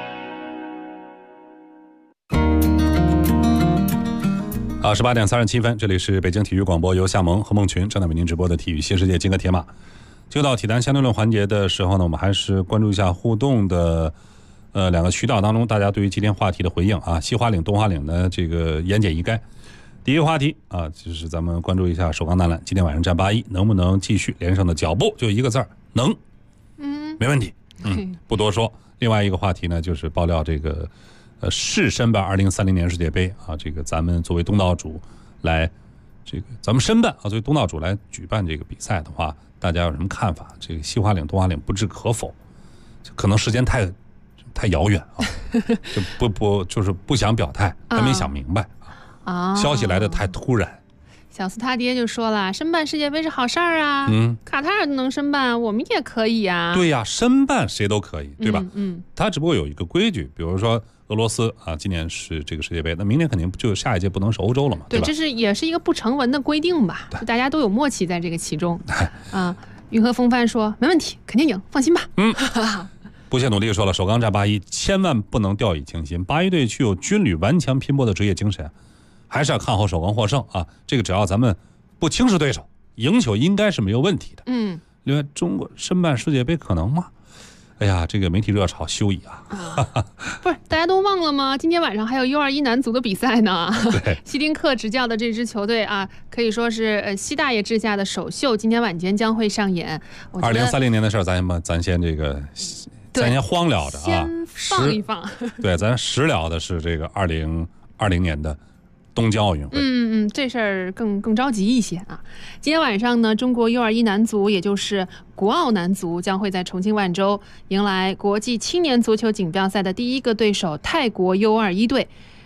18点37分，这里是北京体育广播，由夏萌和孟群正在为您直播的体育新世界金戈铁马。就到体坛相对论环节的时候呢，我们还是关注一下互动的2个渠道当中，大家对于今天话题的回应啊。西花岭、东花岭呢，这个言简意赅。第一个话题啊，就是咱们关注一下首钢男篮今天晚上战81，能不能继续连胜的脚步？就一个字儿，能。没问题。不多说。另外一个话题呢，就是爆料这个世申办2030年世界杯啊，这个咱们作为东道主来，这个咱们申办啊，作为东道主来举办这个比赛的话，大家有什么看法？这个西花岭、东花岭不置可否，可能时间太遥远啊，就就是不想表态，还没想明白。消息来的太突然。 小斯他爹就说了，申办世界杯是好事儿啊，卡塔尔能申办，我们也可以啊。 对呀，申办谁都可以，对吧？他只不过有一个规矩，比如说俄罗斯啊，今年是这个世界杯，那明年肯定就下一届不能是欧洲了嘛，对吧？ 这是也是一个不成文的规定吧，就大家都有默契在这个其中。云和风帆说没问题，肯定赢，放心吧。 不懈努力说了，首钢战81，千万不能掉以轻心。81队具有军旅顽强拼搏的职业精神，还是要看好首钢获胜啊！这个只要咱们不轻视对手，赢球应该是没有问题的。另外，中国申办世界杯可能吗？哎呀，这个媒体热潮休矣啊！ 不是，大家都忘了吗？今天晚上还有U21男足的比赛呢。 对， 希丁克执教的这支球队啊，可以说是西大爷治下的首秀，今天晚间将会上演。 2030年的事儿，咱先这个。咱先荒聊着啊， 先放一放。 对，咱实聊的是这个2020年的东京奥运会。 这事儿更着急一些啊。今天晚上呢，中国U21男足，也就是国奥男足，将会在重庆万州迎来国际青年足球锦标赛的第一个对手泰国U21队。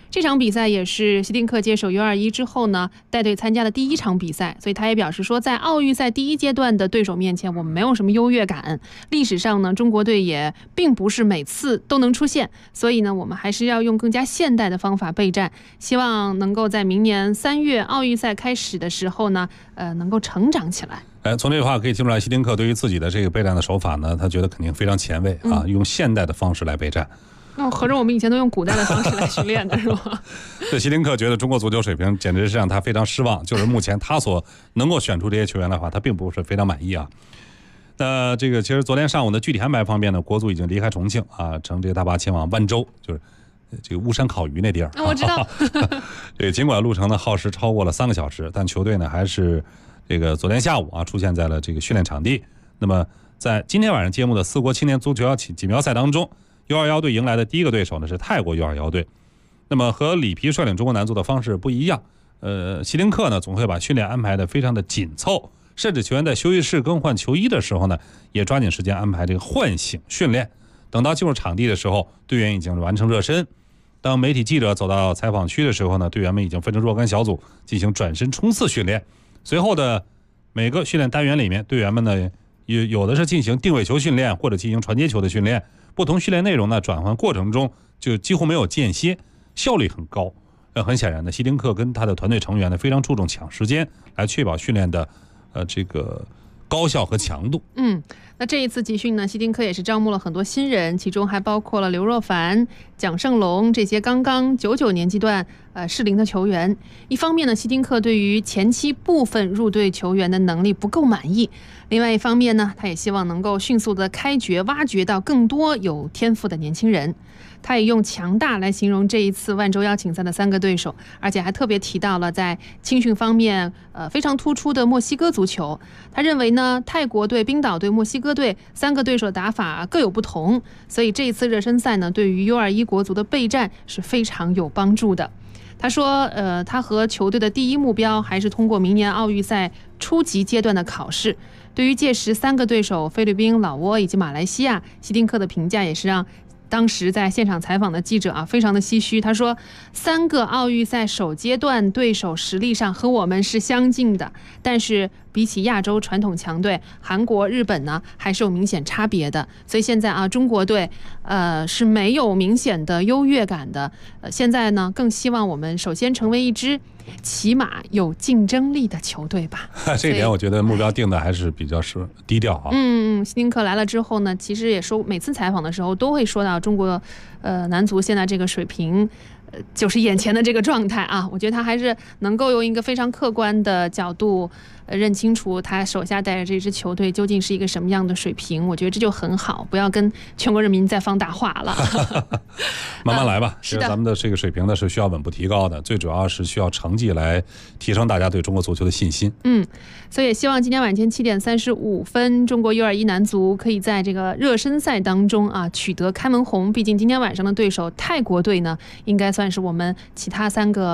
这场比赛也是希丁克接手 U21 之后呢带队参加的第一场比赛，所以他也表示说，在奥运赛第一阶段的对手面前，我们没有什么优越感。历史上呢，中国队也并不是每次都能出现，所以呢，我们还是要用更加现代的方法备战，希望能够在明年3月奥运赛开始的时候呢，能够成长起来。 从这句话可以听出来，希丁克对于自己的这个备战的手法呢，他觉得肯定非常前卫啊，用现代的方式来备战。 那合着我们以前都用古代的方式来训练的是吗？ 对，希丁克觉得中国足球水平简直是让他非常失望，就是目前他所能够选出这些球员的话，他并不是非常满意啊。那这个其实昨天上午的具体安排方面呢，国足已经离开重庆啊，乘这个大巴前往万州，就是这个巫山烤鱼那地儿。 我知道。 对，尽管路程呢耗时超过了3个小时，但球队呢还是这个昨天下午啊出现在了这个训练场地。那么在今天晚上揭幕的4国青年足球锦标赛当中，U21队迎来的第一个对手呢是泰国 U21队。那么和里皮率领中国男足的方式不一样，希丁克呢总会把训练安排的非常的紧凑，甚至球员在休息室更换球衣的时候呢，也抓紧时间安排这个唤醒训练。等到进入场地的时候，队员已经完成热身。当媒体记者走到采访区的时候呢，队员们已经分成若干小组进行转身冲刺训练。随后的每个训练单元里面，队员们呢有的是进行定位球训练，或者进行传接球的训练。不同训练内容呢，转换过程中就几乎没有间歇，效率很高。很显然的，希丁克跟他的团队成员呢非常注重抢时间，来确保训练的这个高效和强度。 那这一次集训呢，希丁克也是招募了很多新人，其中还包括了刘若凡、蒋胜龙这些刚刚99年级段适龄的球员。一方面呢，希丁克对于前期部分入队球员的能力不够满意，另外一方面呢，他也希望能够迅速的开掘挖掘到更多有天赋的年轻人。他也用强大来形容这一次万州邀请赛的3个对手，而且还特别提到了在青训方面非常突出的墨西哥足球。他认为呢，泰国队、冰岛队、墨西哥队3个对手的打法各有不同，所以这一次热身赛呢，对于 U21 国足的备战是非常有帮助的。他说他和球队的第一目标还是通过明年奥运赛初级阶段的考试。对于届时3个对手菲律宾、老挝以及马来西亚，希丁克的评价也是让当时在现场采访的记者非常的唏嘘。他说3个奥运赛首阶段对手实力上和我们是相近的，但是比起亚洲传统强队韩国、日本呢，还是有明显差别的。所以现在中国队是没有明显的优越感的。现在呢，更希望我们首先成为一支起码有竞争力的球队吧。 这一点我觉得目标定的还是比较是低调啊。 希丁克来了之后呢，其实也说每次采访的时候都会说到中国男足现在这个水平。就是眼前的这个状态啊，我觉得他还是能够用一个非常客观的角度认清楚他手下带着这支球队究竟是一个什么样的水平。我觉得这就很好，不要跟全国人民再放大话了。 慢慢来吧。 是的， 咱们的这个水平呢是需要稳步提高的，最主要是需要成绩来提升大家对中国足球的信心。 所以也希望今天晚间7点35分，中国 U21 男足可以在这个热身赛当中取得开门红。毕竟今天晚上的对手泰国队呢，应该算是我们其他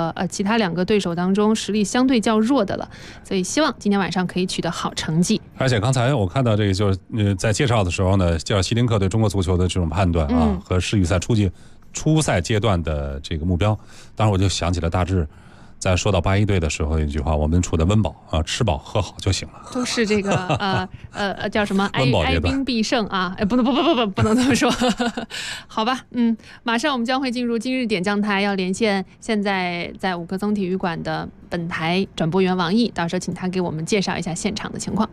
2个对手当中实力相对较弱的了，所以希望今天晚上可以取得好成绩。 而且刚才我看到这个就是在介绍的时候呢，叫希丁克对中国足球的这种判断和世预赛初赛阶段的这个目标，当时我就想起了大致在说到81队的时候一句话，我们处得温饱吃饱喝好就行了。 都是这个叫什么哀兵必胜啊？不能这么说。好吧，马上我们将会进入今日点将台，要连线现在在5棵松体育馆的本台转播员王毅，到时候请他给我们介绍一下现场的情况。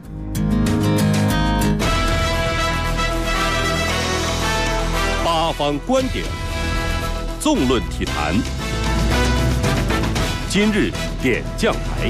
八方观点，纵论体坛。今日点将台。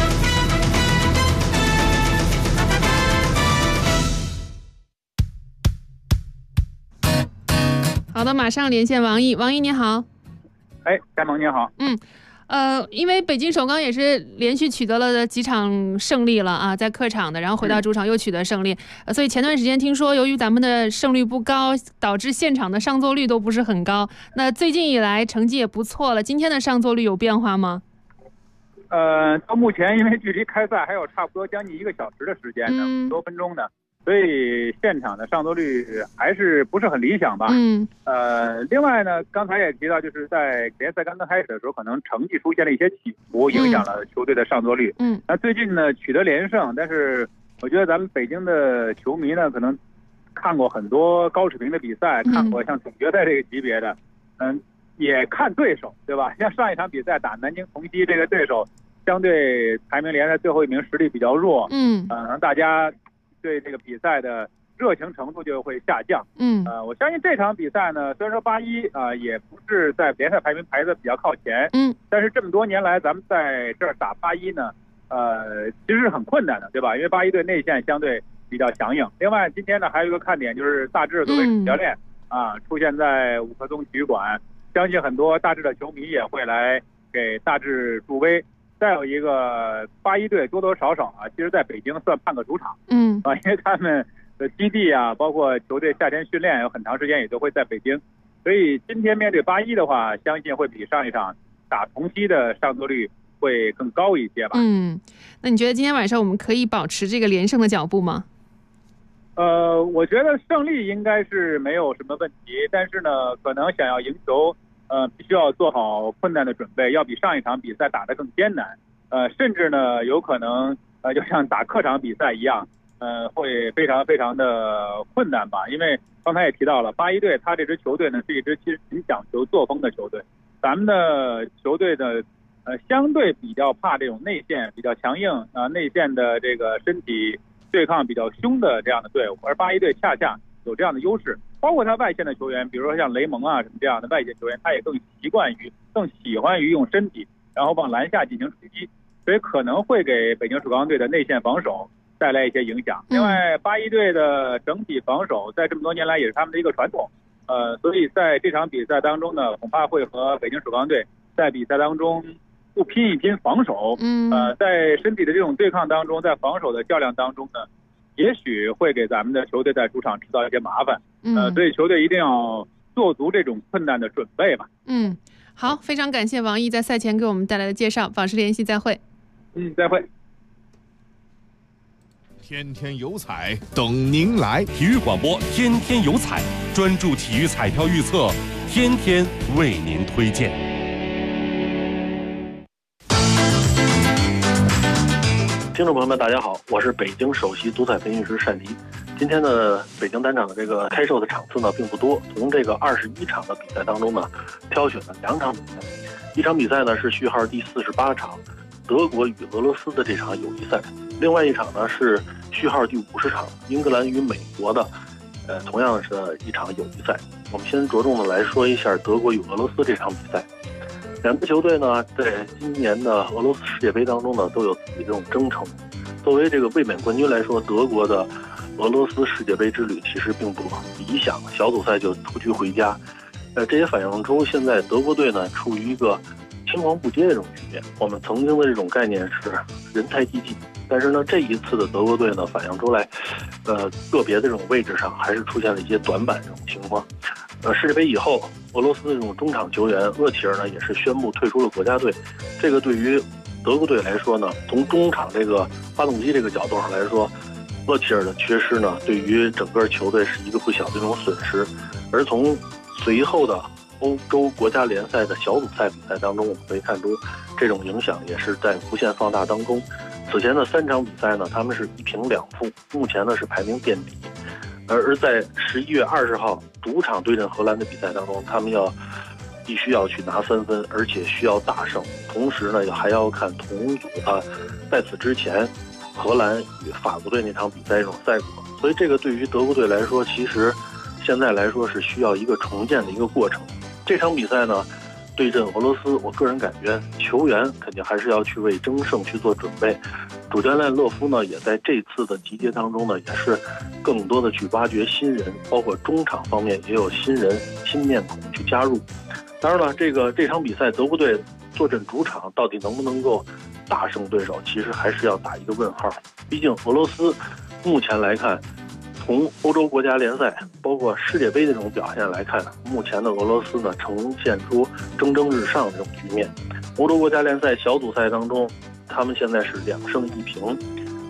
好的，马上连线王毅。王毅你好。 戴萌你好。 因为北京首钢也是连续取得了几场胜利了啊，在客场的，然后回到主场又取得胜利，所以前段时间听说由于咱们的胜率不高，导致现场的上座率都不是很高。那最近以来成绩也不错了，今天的上座率有变化吗？ 到目前因为距离开赛还有差不多将近1个小时的时间呢，50多分钟呢， 所以现场的上座率还是不是很理想吧。另外呢，刚才也提到，就是在联赛刚刚开始的时候，可能成绩出现了一些起伏，影响了球队的上座率。那最近呢取得连胜，但是我觉得咱们北京的球迷呢，可能看过很多高水平的比赛，看过像总决赛这个级别的，也看对手，对吧？像上一场比赛打南京同曦这个对手，相对排名联赛最后一名，实力比较弱，大家对这个比赛的热情程度就会下降。我相信这场比赛呢，虽然说81也不是在联赛排名排的比较靠前，但是这么多年来咱们在这儿打81呢，其实是很困难的，对吧？因为81队内线相对比较强硬。另外今天呢还有一个看点，就是大致作为主教练出现在五棵松体育馆，相信很多大致的球迷也会来给大致助威。再有一个81队多多少少其实在北京算半个主场，因为他们的基地包括球队夏天训练有很长时间也都会在北京，所以今天面对81的话，相信会比上一场打同曦的上座率会更高一些吧。 那你觉得今天晚上我们可以保持这个连胜的脚步吗？ 我觉得胜利应该是没有什么问题，但是呢，可能想要赢球，必须要做好困难的准备，要比上一场比赛打得更艰难，甚至呢，有可能就像打客场比赛一样，会非常非常的困难吧。因为刚才也提到了81队，他这支球队呢是一支其实挺讲求作风的球队，咱们的球队的相对比较怕这种内线比较强硬内线的这个身体对抗比较凶的这样的队伍，而81队恰恰有这样的优势，包括他外线的球员，比如说像雷蒙什么这样的外线球员，他也更喜欢于用身体，然后往篮下进行出击，所以可能会给北京首钢队的内线防守带来一些影响。另外81队的整体防守在这么多年来也是他们的一个传统，所以在这场比赛当中呢，恐怕会和北京首钢队在比赛当中不拼一拼防守，在身体的这种对抗当中，在防守的较量当中呢，也许会给咱们的球队在主场制造一些麻烦，所以球队一定要做足这种困难的准备吧。 好，非常感谢王毅在赛前给我们带来的介绍，保持联系，再会。 再会。 天天有彩等您来，体育广播天天有彩，专注体育彩票预测，天天为您推荐。 听众朋友们，大家好，我是北京首席足彩培训师单迪。今天呢，北京单场的这个开售的场次呢并不多，从这个21场的比赛当中呢，挑选了2场比赛。一场比赛呢是序号第48场，德国与俄罗斯的这场友谊赛；另外一场呢是序号第50场，英格兰与美国的，同样是一场友谊赛。我们先着重的来说一下德国与俄罗斯这场比赛。两支球队呢，在今年的俄罗斯世界杯当中呢，都有自己这种征程。作为这个卫冕冠军来说，德国的俄罗斯世界杯之旅其实并不理想，小组赛就突厥回家。这也反映出现在德国队呢处于一个青黄不接的这种局面。我们曾经的这种概念是人才济济，但是呢，这一次的德国队呢反映出来，个别的这种位置上还是出现了一些短板这种情况。世界杯以后，俄罗斯的这种中场球员厄齐尔呢也是宣布退出了国家队。这个对于德国队来说呢，从中场这个发动机这个角度上来说，厄齐尔的缺失呢，对于整个球队是一个不小的这种损失。而从随后的欧洲国家联赛的小组赛比赛当中，我们可以看出这种影响也是在无限放大当中。此前的3场比赛呢，他们是1平2负，目前呢是排名垫底。而在11月20号主场对阵荷兰的比赛当中，他们必须要去拿3分，而且需要大胜。同时呢，还要看同组在此之前荷兰与法国队那场比赛这种赛果。所以这个对于德国队来说，其实现在来说是需要一个重建的一个过程。这场比赛呢，对阵俄罗斯，我个人感觉球员肯定还是要去为争胜去做准备。主教练勒夫呢，也在这次的集结当中呢，也是更多的去挖掘新人，包括中场方面也有新人、新面孔去加入。当然了，这场比赛德国队坐镇主场到底能不能够大胜对手，其实还是要打一个问号。毕竟俄罗斯目前来看，从欧洲国家联赛包括世界杯的这种表现来看，目前的俄罗斯呢呈现出蒸蒸日上的这种局面。欧洲国家联赛小组赛当中，他们现在是2胜1平，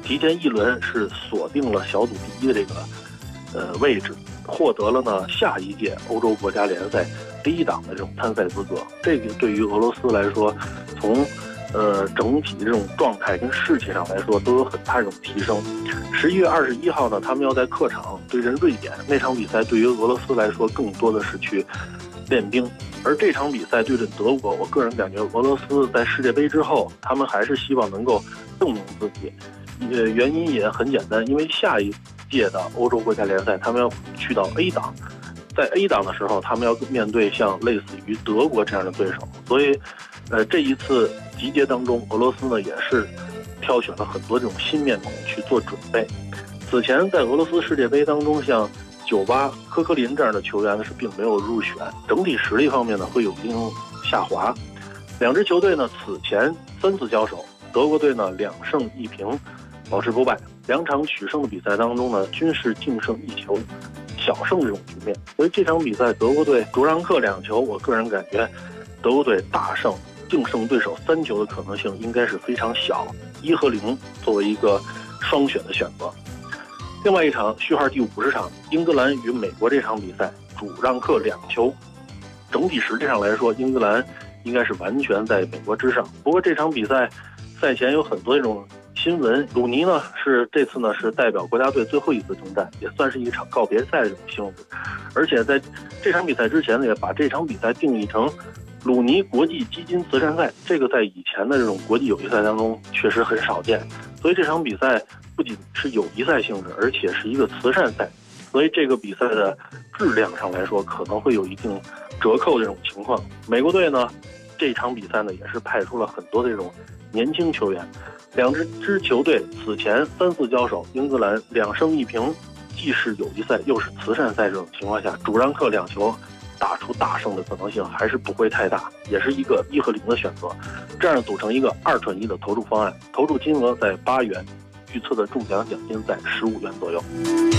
提前一轮是锁定了小组第一的这个位置，获得了呢下一届欧洲国家联赛A档的这种参赛资格。这个对于俄罗斯来说，从整体这种状态跟士气上来说都有很大这种提升。11月21号呢，他们要在客场对阵瑞典，那场比赛对于俄罗斯来说更多的是去练兵。而这场比赛对阵德国，我个人感觉俄罗斯在世界杯之后，他们还是希望能够证明自己。原因也很简单，因为下一届的欧洲国家联赛他们要去到 A 档，在 A 档的时候他们要面对像类似于德国这样的对手，所以这一次集结当中，俄罗斯呢也是挑选了很多这种新面孔去做准备。此前在俄罗斯世界杯当中，像酒吧、科科林这样的球员呢是并没有入选，整体实力方面呢会有一定下滑。两支球队呢此前3次交手，德国队呢2胜1平，保持不败。2场取胜的比赛当中呢，均是净胜1球，小胜这种局面。所以这场比赛德国队主让客2球，我个人感觉德国队大胜，净胜对手3球的可能性应该是非常小，1和0作为一个双选的选择。另外一场序号第50场，英格兰与美国这场比赛主让客2球，整体实力上来说，英格兰应该是完全在美国之上。不过这场比赛赛前有很多这种新闻，鲁尼呢是这次呢是代表国家队最后一次征战，也算是一场告别赛的这种性质。而且在这场比赛之前呢，也把这场比赛定义成鲁尼国际基金慈善赛，这个在以前的这种国际友谊赛当中确实很少见。所以这场比赛不仅是友谊赛性质，而且是一个慈善赛，所以这个比赛的质量上来说可能会有一定折扣的这种情况。美国队呢，这场比赛呢也是派出了很多的这种年轻球员。两支球队此前3次交手，英格兰2胜1平，既是友谊赛又是慈善赛，这种情况下，主让客2球打出大胜的可能性还是不会太大，也是一个1和0的选择。这样组成一个2串1的投注方案，投注金额在8元，预测的中奖奖金在15元左右。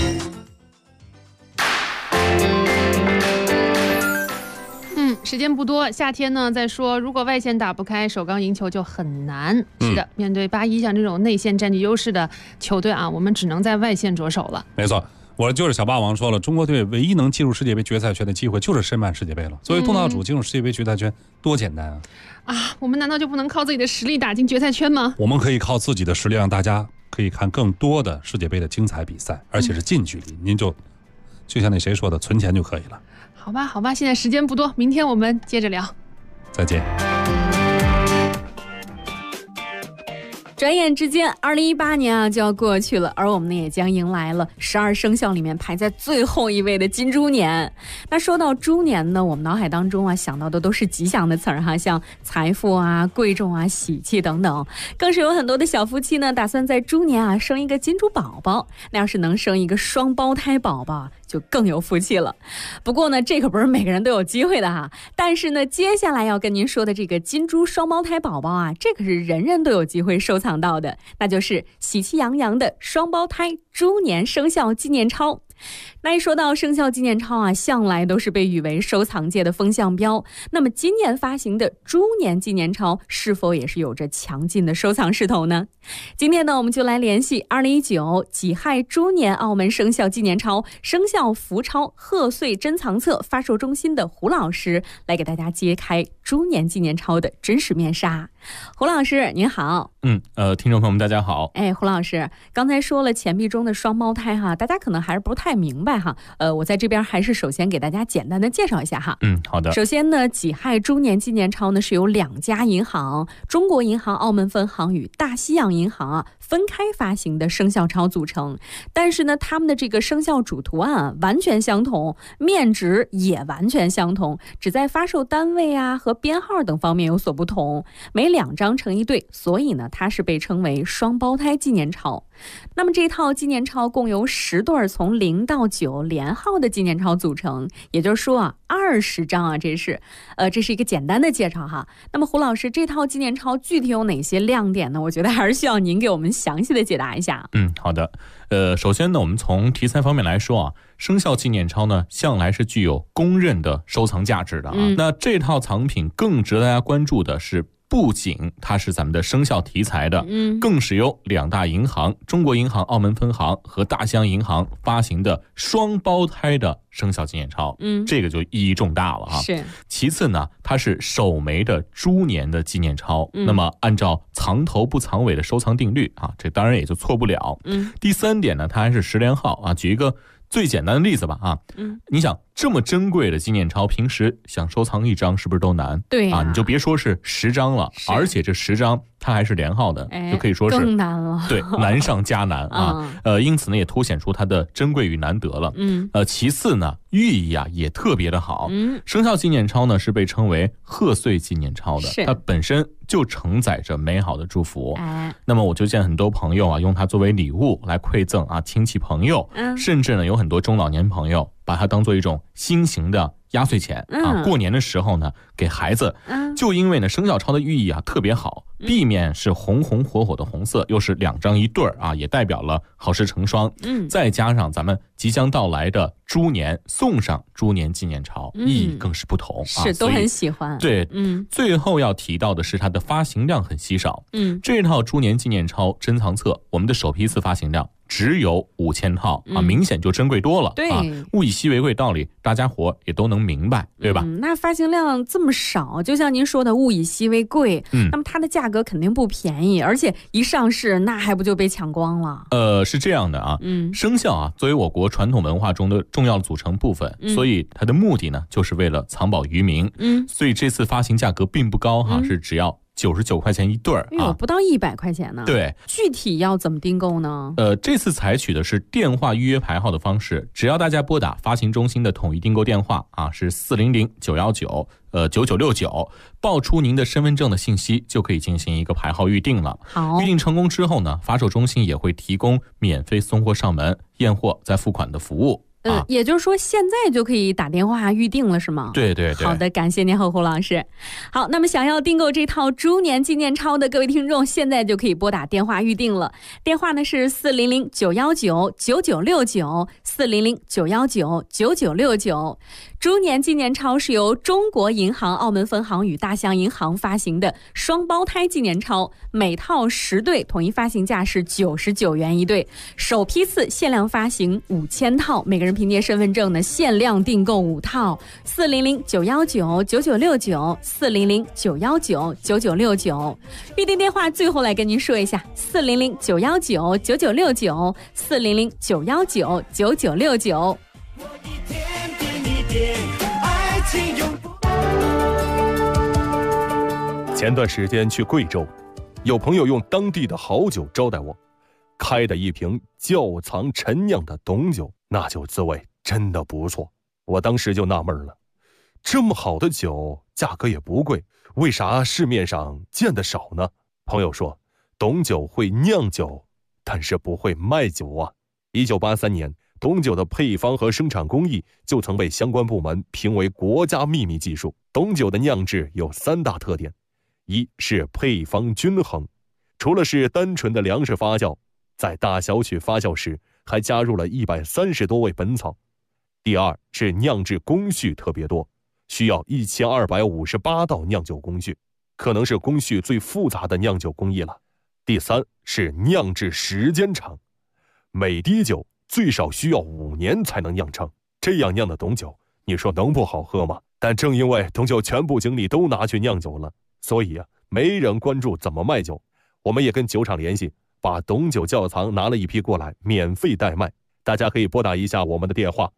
时间不多，夏天呢再说，如果外线打不开，首钢赢球就很难。是的，面对巴伊像这种内线占据优势的球队啊，我们只能在外线着手了。 没错，我就是小霸王说了，中国队唯一能进入世界杯决赛圈的机会就是申办世界杯了。作为东道主进入世界杯决赛圈多简单啊！ 我们难道就不能靠自己的实力打进决赛圈吗？ 我们可以靠自己的实力让大家可以看更多的世界杯的精彩比赛，而且是近距离。您就像那谁说的，存钱就可以了。 好吧，现在时间不多，明天我们接着聊。 再见。 转眼之间2018年就要过去了，而我们呢也将迎来了12生肖里面排在最后一位的金猪年。那说到猪年呢，我们脑海当中想到的都是吉祥的词儿哈，像财富贵重喜气等等。更是有很多的小夫妻呢打算在猪年生一个金猪宝宝，那要是能生一个双胞胎宝宝就更有福气了。不过呢，这可不是每个人都有机会的哈。但是呢，接下来要跟您说的这个金猪双胞胎宝宝这可是人人都有机会收藏到的，那就是喜气洋洋的双胞胎猪年生肖纪念钞。那一说到生肖纪念钞向来都是被誉为收藏界的风向标。那么今年发行的猪年纪念钞是否也是有着强劲的收藏势头呢？今天呢，我们就来联系2019己亥猪年澳门生肖纪念钞生肖福钞贺岁珍藏册发售中心的胡老师，来给大家揭开猪年纪念钞的真实面纱。胡老师您好。 听众朋友们大家好。 胡老师刚才说了钱币中的双胞胎大家可能还是不太明白我在这边还是首先给大家简单的介绍一下好的。 首先呢，己亥猪年纪念钞呢是由2家银行，中国银行澳门分行与大西洋银行分开发行的生肖钞组成，但是呢，他们的这个生肖主图案完全相同，面值也完全相同，只在发售单位和编号等方面有所不同，每2张成一对，所以呢，它是被称为双胞胎纪念钞。那么这套纪念钞共由10对从0到9连号的纪念钞组成，也就是说20张这是一个简单的介绍哈。那么胡老师，这套纪念钞具体有哪些亮点呢？我觉得还是需要您给我们详细的解答一下。 好的。首先呢，我们从题材方面来说生肖纪念钞呢向来是具有公认的收藏价值的那这套藏品更值得大家关注的是不仅它是咱们的生肖题材的，更是由2大银行中国银行澳门分行和大西洋银行发行的双胞胎的生肖纪念钞，这个就意义重大了哈。 是。 其次呢，它是首枚的猪年的纪念钞，那么按照藏头不藏尾的收藏定律啊，这当然也就错不了。第3点呢，它还是10连号啊。举一个最简单的例子吧啊，你想这么珍贵的纪念钞，平时想收藏1张是不是都难？ 对啊，你就别说是10张了，而且这10张它还是连号的，就可以说是更难了。 对，难上加难啊。因此呢，也凸显出它的珍贵与难得了。其次呢，寓意啊也特别的好。生肖纪念钞呢是被称为贺岁纪念钞的，它本身就承载着美好的祝福。那么我就见很多朋友啊，用它作为礼物来馈赠啊亲戚朋友，甚至呢有很多中老年朋友把它当做一种新型的压岁钱啊。过年的时候呢，给孩子，就因为呢生肖钞的寓意啊特别好，避免是红红火火的红色，又是2张一对儿啊，也代表了好事成双。再加上咱们即将到来的猪年，送上猪年纪念钞，意义更是不同啊， 是都很喜欢。 对，最后要提到的是它的发行量很稀少。这套猪年纪念钞珍藏册，我们的首批次发行量只有5000套啊，明显就珍贵多了。 对啊，物以稀为贵道理，大家伙也都能明白，对吧？ 那发行量这么少，就像您说的物以稀为贵，那么它的价格肯定不便宜，而且一上市那还不就被抢光了？ 是这样的啊，生肖啊作为我国传统文化中的重要组成部分，所以它的目的呢就是为了藏宝于民。所以这次发行价格并不高哈，是只要99块钱一对儿啊， 不到100块钱呢。 对， 具体要怎么订购呢？ 这次采取的是电话预约排号的方式，只要大家拨打发行中心的统一订购电话啊，是400-919-9969，报出您的身份证的信息，就可以进行一个排号预定了。 好， 预定成功之后呢，发售中心也会提供免费送货上门、验货再付款的服务。 也就是说现在就可以打电话预定了是吗？ 对对对。 好的，感谢您胡老师。好，那么想要订购这套猪年纪念钞的各位听众，现在就可以拨打电话预定了。电话呢是400-919-9969，400-919-9969。猪年纪念钞是由中国银行澳门分行与大西洋银行发行的双胞胎纪念钞，每套10对，统一发行价是99元一对，首批次限量发行5000套，每个人凭借身份证呢限量订购5套。400-919-9969，400-919-9969。预定电话最后来跟您说一下，400-919-9969，400-919-9969。 前段时间去贵州，有朋友用当地的好酒招待我，开的一瓶窖藏陈酿的董酒，那酒滋味真的不错。我当时就纳闷了，这么好的酒价格也不贵，为啥市面上见得少呢？朋友说，董酒会酿酒，但是不会卖酒啊。1983年董酒的配方和生产工艺就曾被相关部门评为国家秘密技术。董酒的酿制有3大特点，一是配方均衡，除了是单纯的粮食发酵，在大小曲发酵时还加入了130多味本草。第二是酿制工序特别多，需要1258道酿酒工序，可能是工序最复杂的酿酒工艺了。第三是酿制时间长，每滴酒最少需要5年才能酿成，这样酿的董酒，你说能不好喝吗？但正因为董酒全部精力都拿去酿酒了，所以没人关注怎么卖酒。我们也跟酒厂联系，把董酒窖藏拿了一批过来，免费代卖。大家可以拨打一下我们的电话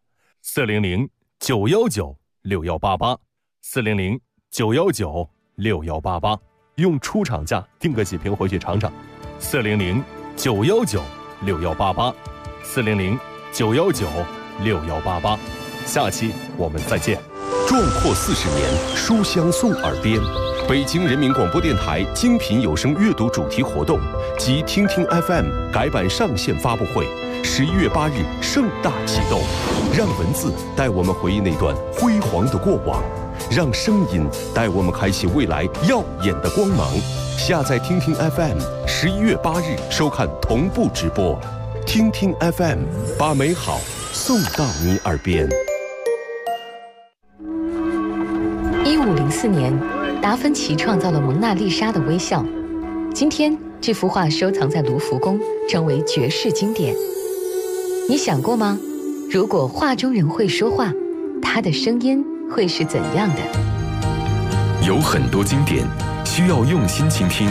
，400-919-6188，400-919-6188，用出厂价订个几瓶回去尝尝。400-919-6188，400-919-6188。下期我们再见。 壮阔40年，书香送耳边。北京人民广播电台精品有声阅读主题活动及听听 FM 改版上线发布会，11月8日盛大启动。让文字带我们回忆那段辉煌的过往，让声音带我们开启未来耀眼的光芒。下载听听 FM，11月8日收看同步直播。听听 FM， 把美好送到你耳边。 1504年， 达芬奇创造了蒙娜丽莎的微笑，今天这幅画收藏在卢浮宫，成为绝世经典。你想过吗？如果画中人会说话，他的声音会是怎样的？ 有很多经典需要用心倾听。